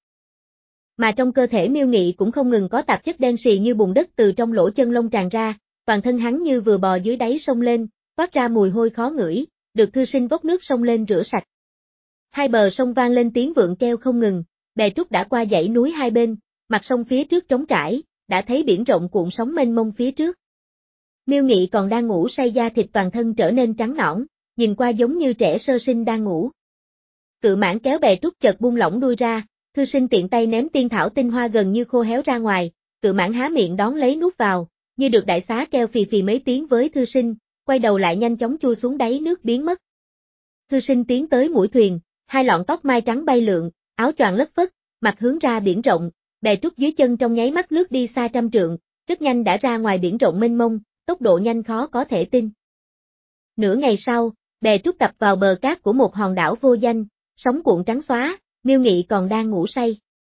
Mà trong cơ thể Miêu Nghị cũng không ngừng có tạp chất đen sì như bùn đất từ trong lỗ chân lông tràn ra, toàn thân hắn như vừa bò dưới đáy sông lên, toát ra mùi hôi khó ngửi, được thư sinh vốc nước sông lên rửa sạch. Hai bờ sông vang lên tiếng vượn kêu không ngừng, bè trúc đã qua dãy núi hai bên, mặt sông phía trước trống trải, đã thấy biển rộng cuộn sóng mênh mông phía trước. Miêu Nghị còn đang ngủ say, da thịt toàn thân trở nên trắng nõn, nhìn qua giống như trẻ sơ sinh đang ngủ. Cự mãng kéo bè trúc chợt buông lỏng đuôi ra, thư sinh tiện tay ném tiên thảo tinh hoa gần như khô héo ra ngoài, cự mãng há miệng đón lấy nuốt vào, như được đại xá kêu phì phì mấy tiếng với thư sinh, quay đầu lại nhanh chóng chui xuống đáy nước biến mất. Thư sinh tiến tới mũi thuyền, hai lọn tóc mai trắng bay lượn, áo choàng lất phất, mặt hướng ra biển rộng, bè trúc dưới chân trong nháy mắt lướt đi xa trăm trượng, rất nhanh đã ra ngoài biển rộng mênh mông, tốc độ nhanh khó có thể tin. Nửa ngày sau, bè trúc cập vào bờ cát của một hòn đảo vô danh, sóng cuộn trắng xóa, Miêu Nghị còn đang ngủ say.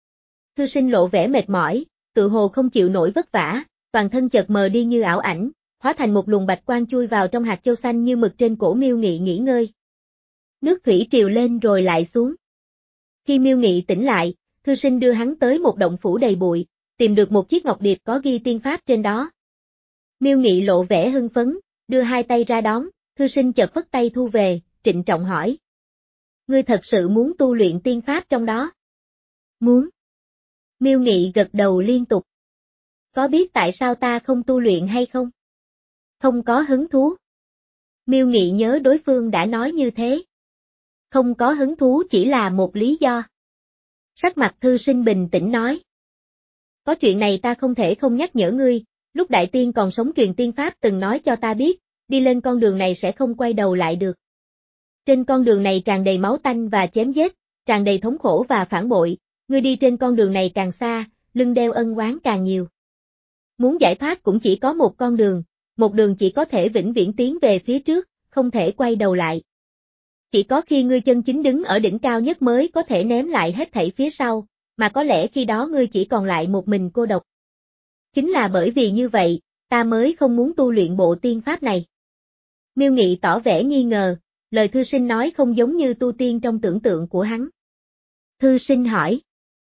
Thư sinh lộ vẻ mệt mỏi, tự hồ không chịu nổi vất vả, toàn thân chợt mờ đi như ảo ảnh, hóa thành một luồng bạch quang chui vào trong hạt châu xanh như mực trên cổ Miêu Nghị nghỉ ngơi. Nước thủy triều lên rồi lại xuống. Khi Miêu Nghị tỉnh lại, thư sinh đưa hắn tới một động phủ đầy bụi, tìm được một chiếc ngọc điệp có ghi tiên pháp trên đó. Miêu Nghị lộ vẻ hưng phấn, đưa hai tay ra đón, thư sinh chợt phất tay thu về, trịnh trọng hỏi. Ngươi thật sự muốn tu luyện tiên pháp trong đó? Muốn. Miêu Nghị gật đầu liên tục. Có biết tại sao ta không tu luyện hay không? Không có hứng thú. Miêu Nghị nhớ đối phương đã nói như thế. Không có hứng thú chỉ là một lý do. Sắc mặt thư sinh bình tĩnh nói. Có chuyện này ta không thể không nhắc nhở ngươi, lúc đại tiên còn sống truyền tiên pháp từng nói cho ta biết, đi lên con đường này sẽ không quay đầu lại được. Trên con đường này tràn đầy máu tanh và chém giết, tràn đầy thống khổ và phản bội, ngươi đi trên con đường này càng xa, lưng đeo ân oán càng nhiều. Muốn giải thoát cũng chỉ có một con đường, một đường chỉ có thể vĩnh viễn tiến về phía trước, không thể quay đầu lại. Chỉ có khi ngươi chân chính đứng ở đỉnh cao nhất mới có thể ném lại hết thảy phía sau, mà có lẽ khi đó ngươi chỉ còn lại một mình cô độc. Chính là bởi vì như vậy, ta mới không muốn tu luyện bộ tiên pháp này. Miêu Nghị tỏ vẻ nghi ngờ, lời thư sinh nói không giống như tu tiên trong tưởng tượng của hắn. Thư sinh hỏi.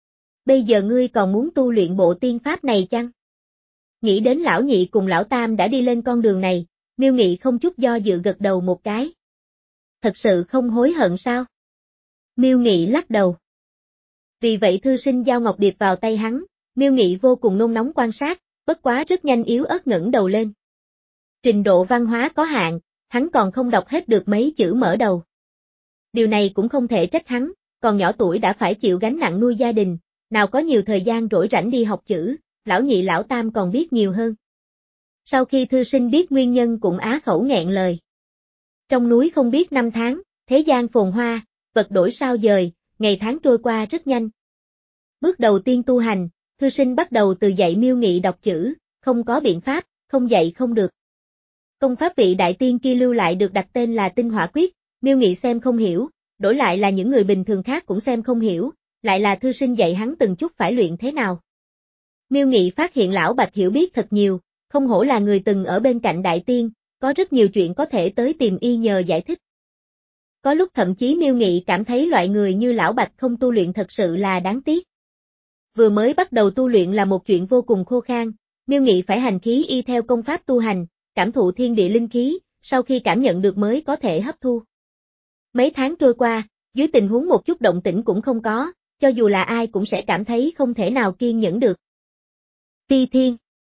Bây giờ ngươi còn muốn tu luyện bộ tiên pháp này chăng? Nghĩ đến lão nhị cùng lão tam đã đi lên con đường này, Miêu Nghị không chút do dự gật đầu một cái. Thật sự không hối hận sao? Miêu Nghị lắc đầu. Vì vậy thư sinh giao ngọc điệp vào tay hắn, Miêu Nghị vô cùng nôn nóng quan sát, bất quá rất nhanh yếu ớt ngẩng đầu lên. Trình độ văn hóa có hạn, hắn còn không đọc hết được mấy chữ mở đầu. Điều này cũng không thể trách hắn, còn nhỏ tuổi đã phải chịu gánh nặng nuôi gia đình, nào có nhiều thời gian rỗi rảnh đi học chữ, lão nhị lão tam còn biết nhiều hơn. Sau khi thư sinh biết nguyên nhân cũng á khẩu nghẹn lời. Trong núi không biết năm tháng, thế gian phồn hoa, vật đổi sao dời, ngày tháng trôi qua rất nhanh. Bước đầu tiên tu hành, thư sinh bắt đầu từ dạy Miêu Nghị đọc chữ, không có biện pháp, không dạy không được. Công pháp vị đại tiên kia lưu lại được đặt tên là Tinh Hỏa Quyết, Miêu Nghị xem không hiểu, đổi lại là những người bình thường khác cũng xem không hiểu, lại là thư sinh dạy hắn từng chút phải luyện thế nào. Miêu Nghị phát hiện lão Bạch hiểu biết thật nhiều, không hổ là người từng ở bên cạnh đại tiên, có rất nhiều chuyện có thể tới tìm y nhờ giải thích. Có lúc thậm chí Miêu Nghị cảm thấy loại người như lão Bạch không tu luyện thật sự là đáng tiếc. Vừa mới bắt đầu tu luyện là một chuyện vô cùng khô khan, Miêu Nghị phải hành khí y theo công pháp tu hành, cảm thụ thiên địa linh khí, sau khi cảm nhận được mới có thể hấp thu. Mấy tháng trôi qua, dưới tình huống một chút động tĩnh cũng không có, cho dù là ai cũng sẽ cảm thấy không thể nào kiên nhẫn được. Ti Thiên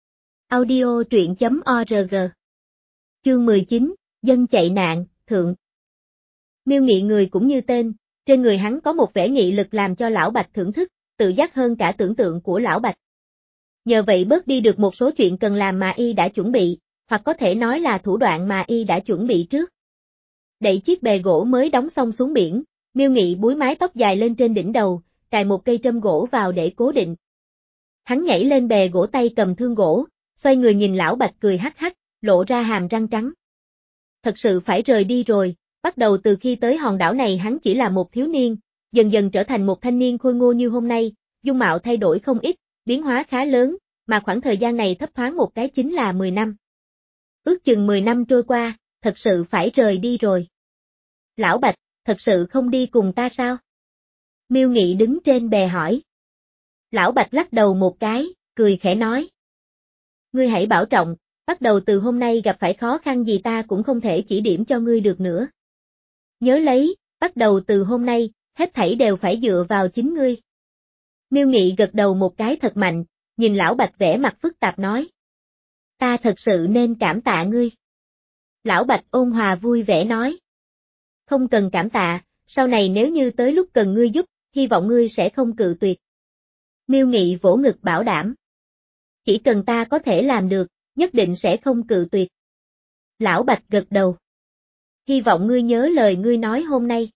Audio truyện chấm org Chương mười chín, Dân chạy nạn, thượng. Miêu Nghị người cũng như tên, trên người hắn có một vẻ nghị lực làm cho lão Bạch thưởng thức, tự giác hơn cả tưởng tượng của lão Bạch. Nhờ vậy bớt đi được một số chuyện cần làm mà y đã chuẩn bị, hoặc có thể nói là thủ đoạn mà y đã chuẩn bị trước. Đẩy chiếc bè gỗ mới đóng xong xuống biển, Miêu Nghị búi mái tóc dài lên trên đỉnh đầu, cài một cây trâm gỗ vào để cố định. Hắn nhảy lên bè gỗ tay cầm thương gỗ, xoay người nhìn lão Bạch cười hắc hắc, lộ ra hàm răng trắng. Thật sự phải rời đi rồi, bắt đầu từ khi tới hòn đảo này hắn chỉ là một thiếu niên, dần dần trở thành một thanh niên khôi ngô như hôm nay, dung mạo thay đổi không ít, biến hóa khá lớn, mà khoảng thời gian này thấp thoáng một cái chính là mười năm. Ước chừng mười năm trôi qua, thật sự phải rời đi rồi. Lão Bạch, thật sự không đi cùng ta sao? Miêu Nghị đứng trên bè hỏi. Lão Bạch lắc đầu một cái, cười khẽ nói. Ngươi hãy bảo trọng, bắt đầu từ hôm nay gặp phải khó khăn gì ta cũng không thể chỉ điểm cho ngươi được nữa. Nhớ lấy, bắt đầu từ hôm nay, hết thảy đều phải dựa vào chính ngươi. Miêu Nghị gật đầu một cái thật mạnh, nhìn Lão Bạch vẻ mặt phức tạp nói. Ta thật sự nên cảm tạ ngươi. Lão Bạch ôn hòa vui vẻ nói. Không cần cảm tạ, sau này nếu như tới lúc cần ngươi giúp, hy vọng ngươi sẽ không cự tuyệt. Miêu Nghị vỗ ngực bảo đảm. Chỉ cần ta có thể làm được, nhất định sẽ không cự tuyệt. Lão Bạch gật đầu. Hy vọng ngươi nhớ lời ngươi nói hôm nay.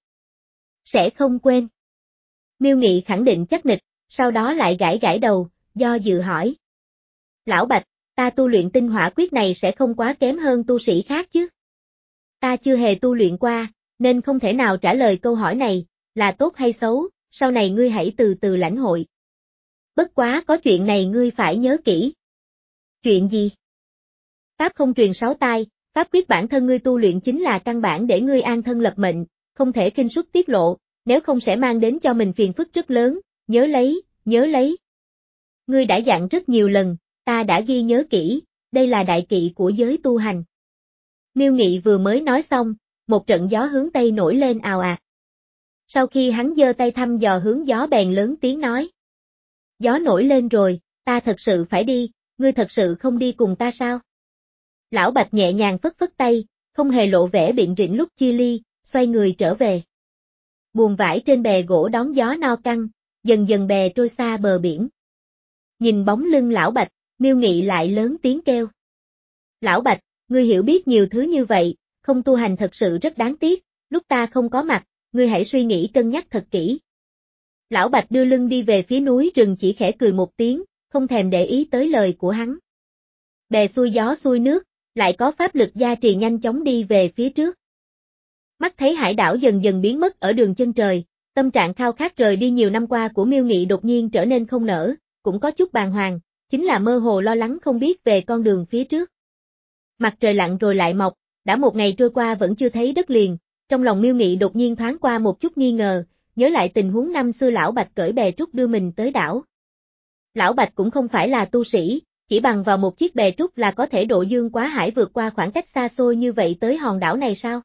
Sẽ không quên. Miêu Nghị khẳng định chắc nịch, sau đó lại gãi gãi đầu, do dự hỏi. Lão Bạch, ta tu luyện tinh hỏa quyết này sẽ không quá kém hơn tu sĩ khác chứ? Ta chưa hề tu luyện qua, nên không thể nào trả lời câu hỏi này, là tốt hay xấu, sau này ngươi hãy từ từ lãnh hội. Bất quá có chuyện này ngươi phải nhớ kỹ. Chuyện gì? Pháp không truyền sáu tai, pháp quyết bản thân ngươi tu luyện chính là căn bản để ngươi an thân lập mệnh, không thể kinh suất tiết lộ, nếu không sẽ mang đến cho mình phiền phức rất lớn, nhớ lấy, nhớ lấy. Ngươi đã dặn rất nhiều lần, ta đã ghi nhớ kỹ, đây là đại kỵ của giới tu hành. Miêu Nghị vừa mới nói xong, một trận gió hướng Tây nổi lên ào ạt. Sau khi hắn giơ tay thăm dò hướng gió bèn lớn tiếng nói. Gió nổi lên rồi, ta thật sự phải đi, ngươi thật sự không đi cùng ta sao? Lão Bạch nhẹ nhàng phất phất tay, không hề lộ vẻ biện rịnh lúc chia ly, xoay người trở về. Buồm vải trên bè gỗ đón gió no căng, dần dần bè trôi xa bờ biển. Nhìn bóng lưng Lão Bạch, Miêu Nghị lại lớn tiếng kêu. Lão Bạch, ngươi hiểu biết nhiều thứ như vậy, không tu hành thật sự rất đáng tiếc, lúc ta không có mặt, ngươi hãy suy nghĩ cân nhắc thật kỹ. Lão Bạch đưa lưng đi về phía núi rừng chỉ khẽ cười một tiếng, không thèm để ý tới lời của hắn. Bè xuôi gió xuôi nước, lại có pháp lực gia trì nhanh chóng đi về phía trước. Mắt thấy hải đảo dần dần biến mất ở đường chân trời, tâm trạng khao khát rời đi nhiều năm qua của Miêu Nghị đột nhiên trở nên không nở, cũng có chút bàng hoàng, chính là mơ hồ lo lắng không biết về con đường phía trước. Mặt trời lặn rồi lại mọc, đã một ngày trôi qua vẫn chưa thấy đất liền, trong lòng Miêu Nghị đột nhiên thoáng qua một chút nghi ngờ, nhớ lại tình huống năm xưa Lão Bạch cởi bè trúc đưa mình tới đảo. Lão Bạch cũng không phải là tu sĩ, chỉ bằng vào một chiếc bè trúc là có thể độ dương quá hải vượt qua khoảng cách xa xôi như vậy tới hòn đảo này sao?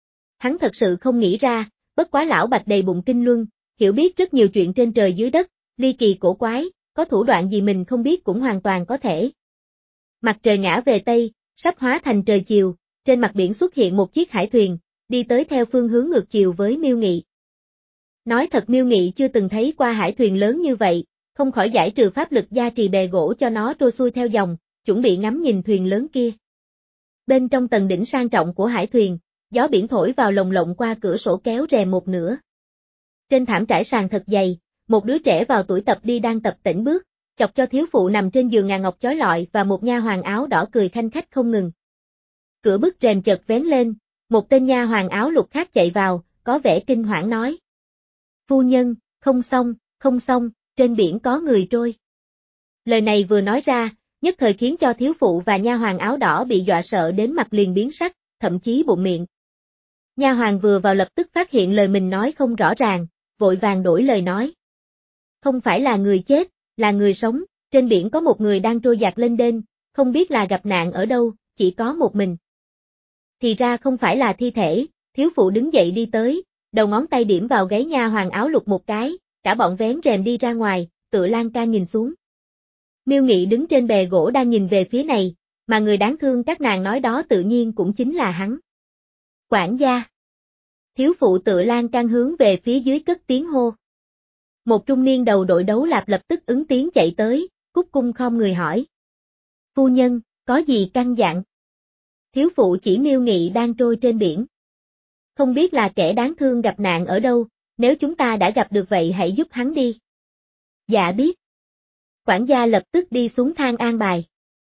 Hắn thật sự không nghĩ ra, bất quá Lão Bạch đầy bụng kinh luân, hiểu biết rất nhiều chuyện trên trời dưới đất, ly kỳ cổ quái, có thủ đoạn gì mình không biết cũng hoàn toàn có thể. Mặt trời ngã về Tây, sắp hóa thành trời chiều, trên mặt biển xuất hiện một chiếc hải thuyền, đi tới theo phương hướng ngược chiều với Miêu Nghị. Nói thật Miêu Nghị chưa từng thấy qua hải thuyền lớn như vậy, không khỏi giải trừ pháp lực gia trì bè gỗ cho nó trôi xuôi theo dòng, chuẩn bị ngắm nhìn thuyền lớn kia. Bên trong tầng đỉnh sang trọng của hải thuyền, gió biển thổi vào lồng lộng qua cửa sổ kéo rèm một nửa. Trên thảm trải sàn thật dày, một đứa trẻ vào tuổi tập đi đang tập tễnh bước, chọc cho thiếu phụ nằm trên giường ngà ngọc chói lọi và một nha hoàn áo đỏ cười khanh khách không ngừng. Cửa bức rèm chợt vén lên, một tên nha hoàn áo lục khác chạy vào, có vẻ kinh hoảng nói. Phu nhân, không xong, không xong, trên biển có người trôi. Lời này vừa nói ra, nhất thời khiến cho thiếu phụ và nha hoàn áo đỏ bị dọa sợ đến mặt liền biến sắc, thậm chí bụng miệng. Nha hoàn vừa vào lập tức phát hiện lời mình nói không rõ ràng, vội vàng đổi lời nói. Không phải là người chết, là người sống, trên biển có một người đang trôi dạt lên đên, không biết là gặp nạn ở đâu, chỉ có một mình. Thì ra không phải là thi thể, thiếu phụ đứng dậy đi tới, đầu ngón tay điểm vào gáy nha hoàn áo lục một cái, cả bọn vén rèm đi ra ngoài, tựa lan can nhìn xuống. Miêu Nghị đứng trên bè gỗ đang nhìn về phía này, mà người đáng thương các nàng nói đó tự nhiên cũng chính là hắn. Quản gia. Thiếu phụ tựa lan can hướng về phía dưới cất tiếng hô. Một trung niên đầu đội đấu lạp lập tức ứng tiếng chạy tới, cúc cung khom người hỏi. Phu nhân, có gì căn dặn? Thiếu phụ chỉ Miêu Nghị đang trôi trên biển. Không biết là kẻ đáng thương gặp nạn ở đâu, nếu chúng ta đã gặp được vậy hãy giúp hắn đi. Dạ biết. Quản gia lập tức đi xuống thang an bài.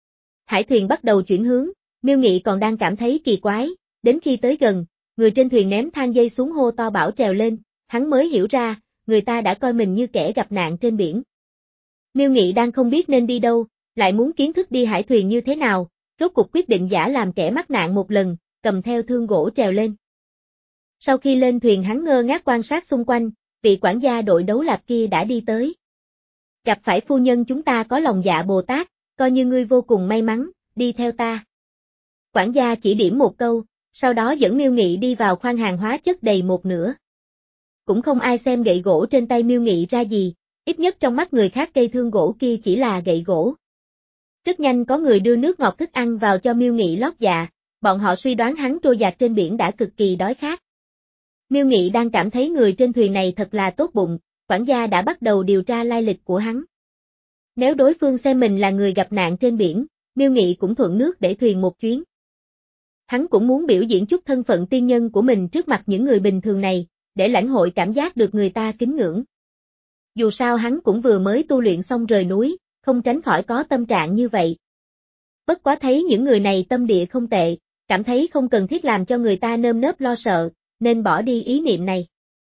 Hải thuyền bắt đầu chuyển hướng, Miêu Nghị còn đang cảm thấy kỳ quái, đến khi tới gần, người trên thuyền ném thang dây xuống hô to bảo trèo lên, hắn mới hiểu ra, người ta đã coi mình như kẻ gặp nạn trên biển. Miêu Nghị đang không biết nên đi đâu, lại muốn kiến thức đi hải thuyền như thế nào, rốt cục quyết định giả làm kẻ mắc nạn một lần, cầm theo thương gỗ trèo lên. Sau khi lên thuyền hắn ngơ ngác quan sát xung quanh, vị quản gia đội đấu lạp kia đã đi tới. Gặp phải phu nhân chúng ta có lòng dạ Bồ Tát, coi như ngươi vô cùng may mắn, đi theo ta. Quản gia chỉ điểm một câu, sau đó dẫn Miêu Nghị đi vào khoang hàng hóa chất đầy một nửa. Cũng không ai xem gậy gỗ trên tay Miêu Nghị ra gì, ít nhất trong mắt người khác cây thương gỗ kia chỉ là gậy gỗ. Rất nhanh có người đưa nước ngọt thức ăn vào cho Miêu Nghị lót dạ, bọn họ suy đoán hắn trôi dạt trên biển đã cực kỳ đói khát. Miêu Nghị đang cảm thấy người trên thuyền này thật là tốt bụng, quản gia đã bắt đầu điều tra lai lịch của hắn. Nếu đối phương xem mình là người gặp nạn trên biển, Miêu Nghị cũng thuận nước để thuyền một chuyến. Hắn cũng muốn biểu diễn chút thân phận tiên nhân của mình trước mặt những người bình thường này, để lãnh hội cảm giác được người ta kính ngưỡng. Dù sao hắn cũng vừa mới tu luyện xong rời núi, không tránh khỏi có tâm trạng như vậy. Bất quá thấy những người này tâm địa không tệ, cảm thấy không cần thiết làm cho người ta nơm nớp lo sợ, nên bỏ đi ý niệm này.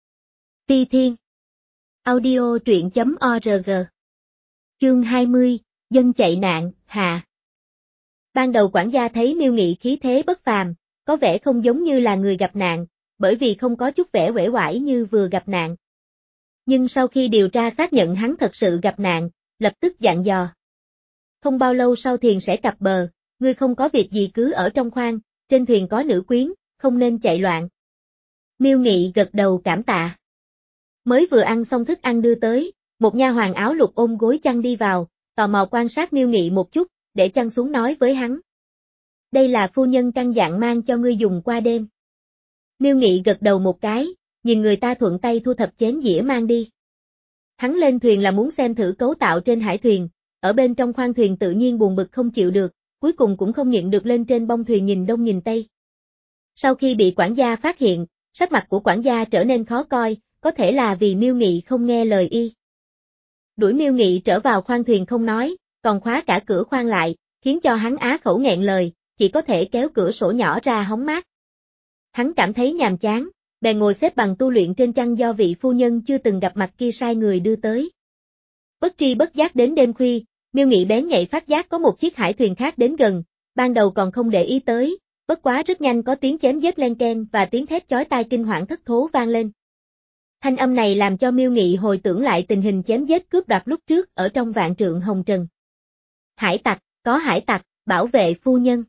Phi Thiên Audio truyện chấm org Chương hai mươi, Dân chạy nạn, hạ. Ban đầu quản gia thấy Miêu Nghị khí thế bất phàm, có vẻ không giống như là người gặp nạn, bởi vì không có chút vẻ uể oải như vừa gặp nạn. Nhưng sau khi điều tra xác nhận hắn thật sự gặp nạn, lập tức dặn dò. Không bao lâu sau thuyền sẽ cập bờ, ngươi không có việc gì cứ ở trong khoang, trên thuyền có nữ quyến, không nên chạy loạn. Miêu Nghị gật đầu cảm tạ. Mới vừa ăn xong thức ăn đưa tới, một nha hoàn áo lục ôm gối chăn đi vào, tò mò quan sát Miêu Nghị một chút, để chăn xuống nói với hắn. Đây là phu nhân căn dặn mang cho ngươi dùng qua đêm. Miêu Nghị gật đầu một cái, nhìn người ta thuận tay thu thập chén dĩa mang đi. Hắn lên thuyền là muốn xem thử cấu tạo trên hải thuyền, ở bên trong khoang thuyền tự nhiên buồn bực không chịu được, cuối cùng cũng không nhịn được lên trên bông thuyền nhìn đông nhìn tây. Sau khi bị quản gia phát hiện, sắc mặt của quản gia trở nên khó coi, có thể là vì Miêu Nghị không nghe lời y. Đuổi Miêu Nghị trở vào khoang thuyền không nói, còn khóa cả cửa khoang lại, khiến cho hắn á khẩu nghẹn lời, chỉ có thể kéo cửa sổ nhỏ ra hóng mát. Hắn cảm thấy nhàm chán, bèn ngồi xếp bằng tu luyện trên chăn do vị phu nhân chưa từng gặp mặt kia sai người đưa tới. Bất tri bất giác đến đêm khuya, Miêu Nghị bén nhạy phát giác có một chiếc hải thuyền khác đến gần, ban đầu còn không để ý tới, bất quá rất nhanh có tiếng chém giết len keng và tiếng thét chói tai kinh hoảng thất thố vang lên. Thanh âm này làm cho Miêu Nghị hồi tưởng lại tình hình chém giết cướp đoạt lúc trước ở trong vạn trượng hồng trần. Hải tặc, có hải tặc, bảo vệ phu nhân.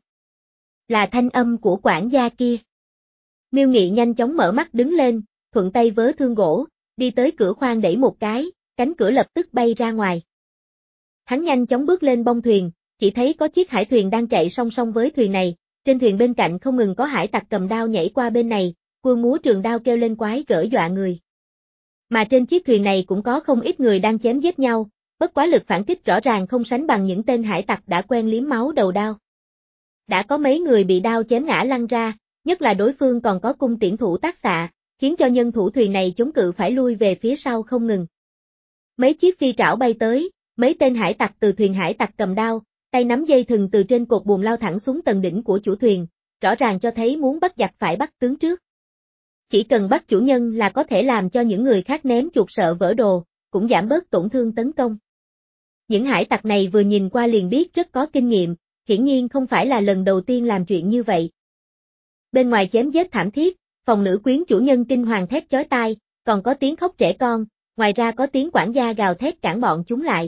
Là thanh âm của quản gia kia. Miêu Nghị nhanh chóng mở mắt đứng lên, thuận tay vớ thương gỗ, đi tới cửa khoang đẩy một cái, cánh cửa lập tức bay ra ngoài. Hắn nhanh chóng bước lên bông thuyền, chỉ thấy có chiếc hải thuyền đang chạy song song với thuyền này, trên thuyền bên cạnh không ngừng có hải tặc cầm đao nhảy qua bên này, cua múa trường đao kêu lên quái gở dọa người. Mà trên chiếc thuyền này cũng có không ít người đang chém giết nhau, bất quá lực phản kích rõ ràng không sánh bằng những tên hải tặc đã quen liếm máu đầu đao. Đã có mấy người bị đao chém ngã lăn ra, nhất là đối phương còn có cung tiễn thủ tác xạ, khiến cho nhân thủ thuyền này chống cự phải lui về phía sau không ngừng. Mấy chiếc phi trảo bay tới, mấy tên hải tặc từ thuyền hải tặc cầm đao, tay nắm dây thừng từ trên cột buồm lao thẳng xuống tầng đỉnh của chủ thuyền, rõ ràng cho thấy muốn bắt giặc phải bắt tướng trước. Chỉ cần bắt chủ nhân là có thể làm cho những người khác ném chuột sợ vỡ đồ, cũng giảm bớt tổn thương tấn công. Những hải tặc này vừa nhìn qua liền biết rất có kinh nghiệm, hiển nhiên không phải là lần đầu tiên làm chuyện như vậy. Bên ngoài chém giết thảm thiết, phòng nữ quyến chủ nhân kinh hoàng thét chói tai, còn có tiếng khóc trẻ con, ngoài ra có tiếng quản gia gào thét cản bọn chúng lại.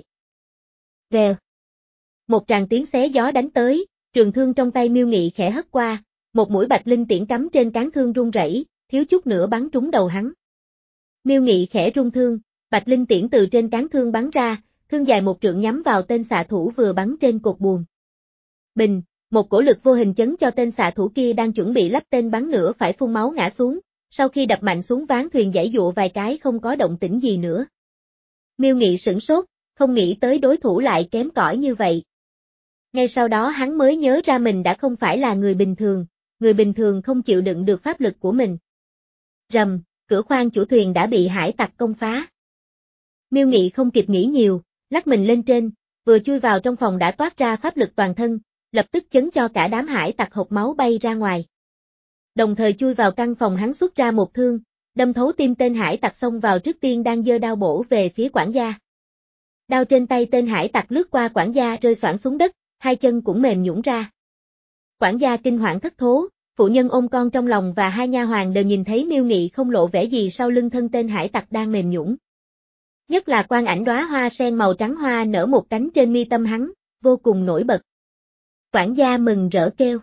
Vèo. Một tràng tiếng xé gió đánh tới, trường thương trong tay Miêu Nghị khẽ hất qua, một mũi bạch linh tiễn cắm trên cán thương rung rẩy, thiếu chút nữa bắn trúng đầu hắn. Miêu Nghị khẽ rung thương, bạch linh tiễn từ trên cán thương bắn ra, thương dài một trượng nhắm vào tên xạ thủ vừa bắn trên cột buồm. Bình, một cổ lực vô hình chấn cho tên xạ thủ kia đang chuẩn bị lắp tên bắn nửa phải phun máu ngã xuống, sau khi đập mạnh xuống ván thuyền giãy giụa vài cái không có động tĩnh gì nữa. Miêu Nghị sửng sốt, không nghĩ tới đối thủ lại kém cỏi như vậy. Ngay sau đó hắn mới nhớ ra mình đã không phải là người bình thường, người bình thường không chịu đựng được pháp lực của mình. Rầm, cửa khoang chủ thuyền đã bị hải tặc công phá. Miêu Nghị không kịp nghĩ nhiều, lắc mình lên trên, vừa chui vào trong phòng đã toát ra pháp lực toàn thân, lập tức chấn cho cả đám hải tặc hộc máu bay ra ngoài. Đồng thời chui vào căn phòng hắn xuất ra một thương, đâm thấu tim tên hải tặc xông vào trước tiên đang giơ đao bổ về phía quản gia. Đao trên tay tên hải tặc lướt qua quản gia rơi xoảng xuống đất, hai chân cũng mềm nhũn ra. Quản gia kinh hoảng thất thố, phụ nhân ôm con trong lòng và hai nha hoàn đều nhìn thấy Miêu Nghị không lộ vẻ gì sau lưng thân tên hải tặc đang mềm nhũn. Nhất là quang ảnh đóa hoa sen màu trắng hoa nở một cánh trên mi tâm hắn, vô cùng nổi bật. Quản gia mừng rỡ kêu.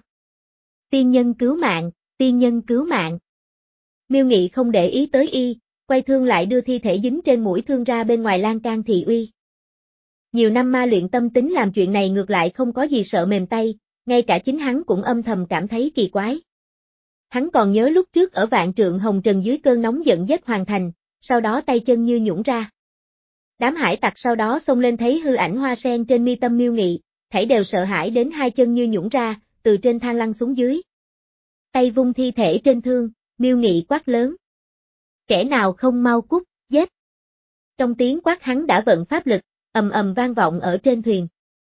Tiên nhân cứu mạng, tiên nhân cứu mạng. Miêu Nghị không để ý tới y, quay thương lại đưa thi thể dính trên mũi thương ra bên ngoài lan can thị uy. Nhiều năm ma luyện tâm tính làm chuyện này ngược lại không có gì sợ mềm tay, ngay cả chính hắn cũng âm thầm cảm thấy kỳ quái. Hắn còn nhớ lúc trước ở vạn trượng hồng trần dưới cơn nóng giận giết hoàn thành, sau đó tay chân như nhũn ra. Đám hải tặc sau đó xông lên thấy hư ảnh hoa sen trên mi tâm Miêu Nghị, thảy đều sợ hãi đến hai chân như nhũn ra, từ trên thang lăn xuống dưới. Tay vung thi thể trên thương, Miêu Nghị quát lớn. Kẻ nào không mau cút, giết. Trong tiếng quát hắn đã vận pháp lực, ầm ầm vang vọng ở trên thuyền.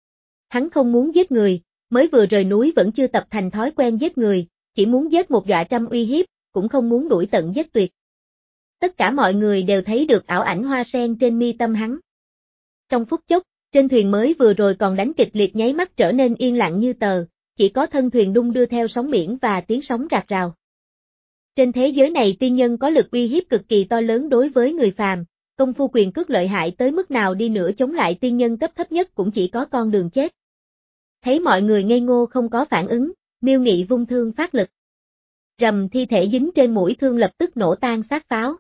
Hắn không muốn giết người, mới vừa rời núi vẫn chưa tập thành thói quen giết người, chỉ muốn giết một dọa trăm uy hiếp, cũng không muốn đuổi tận giết tuyệt. Tất cả mọi người đều thấy được ảo ảnh hoa sen trên mi tâm hắn. Trong phút chốc, trên thuyền mới vừa rồi còn đánh kịch liệt nháy mắt trở nên yên lặng như tờ, chỉ có thân thuyền đung đưa theo sóng biển và tiếng sóng rạc rào. Trên thế giới này tiên nhân có lực uy hiếp cực kỳ to lớn đối với người phàm, công phu quyền cước lợi hại tới mức nào đi nữa chống lại tiên nhân cấp thấp nhất cũng chỉ có con đường chết. Thấy mọi người ngây ngô không có phản ứng, Miêu Nghị vung thương phát lực. Rầm, thi thể dính trên mũi thương lập tức nổ tan xác pháo.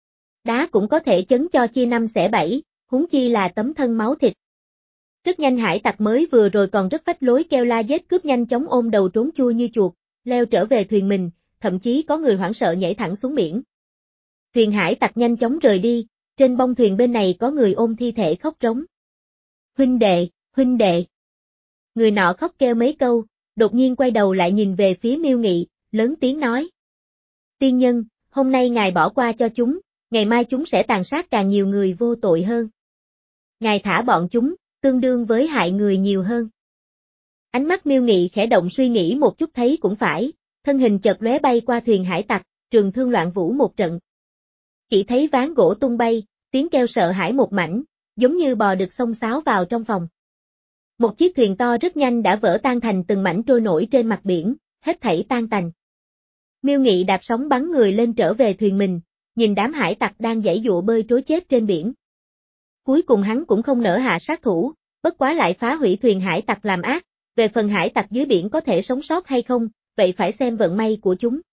Đá cũng có thể chấn cho chia năm xẻ bảy, huống chi là tấm thân máu thịt. Rất nhanh hải tặc mới vừa rồi còn rất phách lối kêu la giết cướp nhanh chóng ôm đầu trốn chui như chuột, leo trở về thuyền mình, thậm chí có người hoảng sợ nhảy thẳng xuống biển. Thuyền hải tặc nhanh chóng rời đi, trên bông thuyền bên này có người ôm thi thể khóc rống. Huynh đệ, huynh đệ. Người nọ khóc kêu mấy câu, đột nhiên quay đầu lại nhìn về phía Miêu Nghị, lớn tiếng nói. Tiên nhân, hôm nay ngài bỏ qua cho chúng, ngày mai chúng sẽ tàn sát càng nhiều người vô tội hơn. Ngài thả bọn chúng, tương đương với hại người nhiều hơn. Ánh mắt Miêu Nghị khẽ động suy nghĩ một chút thấy cũng phải, thân hình chợt lóe bay qua thuyền hải tặc, trường thương loạn vũ một trận. Chỉ thấy ván gỗ tung bay, tiếng kêu sợ hãi một mảnh, giống như bò được xông xáo vào trong phòng. Một chiếc thuyền to rất nhanh đã vỡ tan thành từng mảnh trôi nổi trên mặt biển, hết thảy tan tành. Miêu Nghị đạp sóng bắn người lên trở về thuyền mình, nhìn đám hải tặc đang giãy giụa bơi trối chết trên biển. Cuối cùng hắn cũng không nỡ hạ sát thủ, bất quá lại phá hủy thuyền hải tặc làm ác, về phần hải tặc dưới biển có thể sống sót hay không, vậy phải xem vận may của chúng.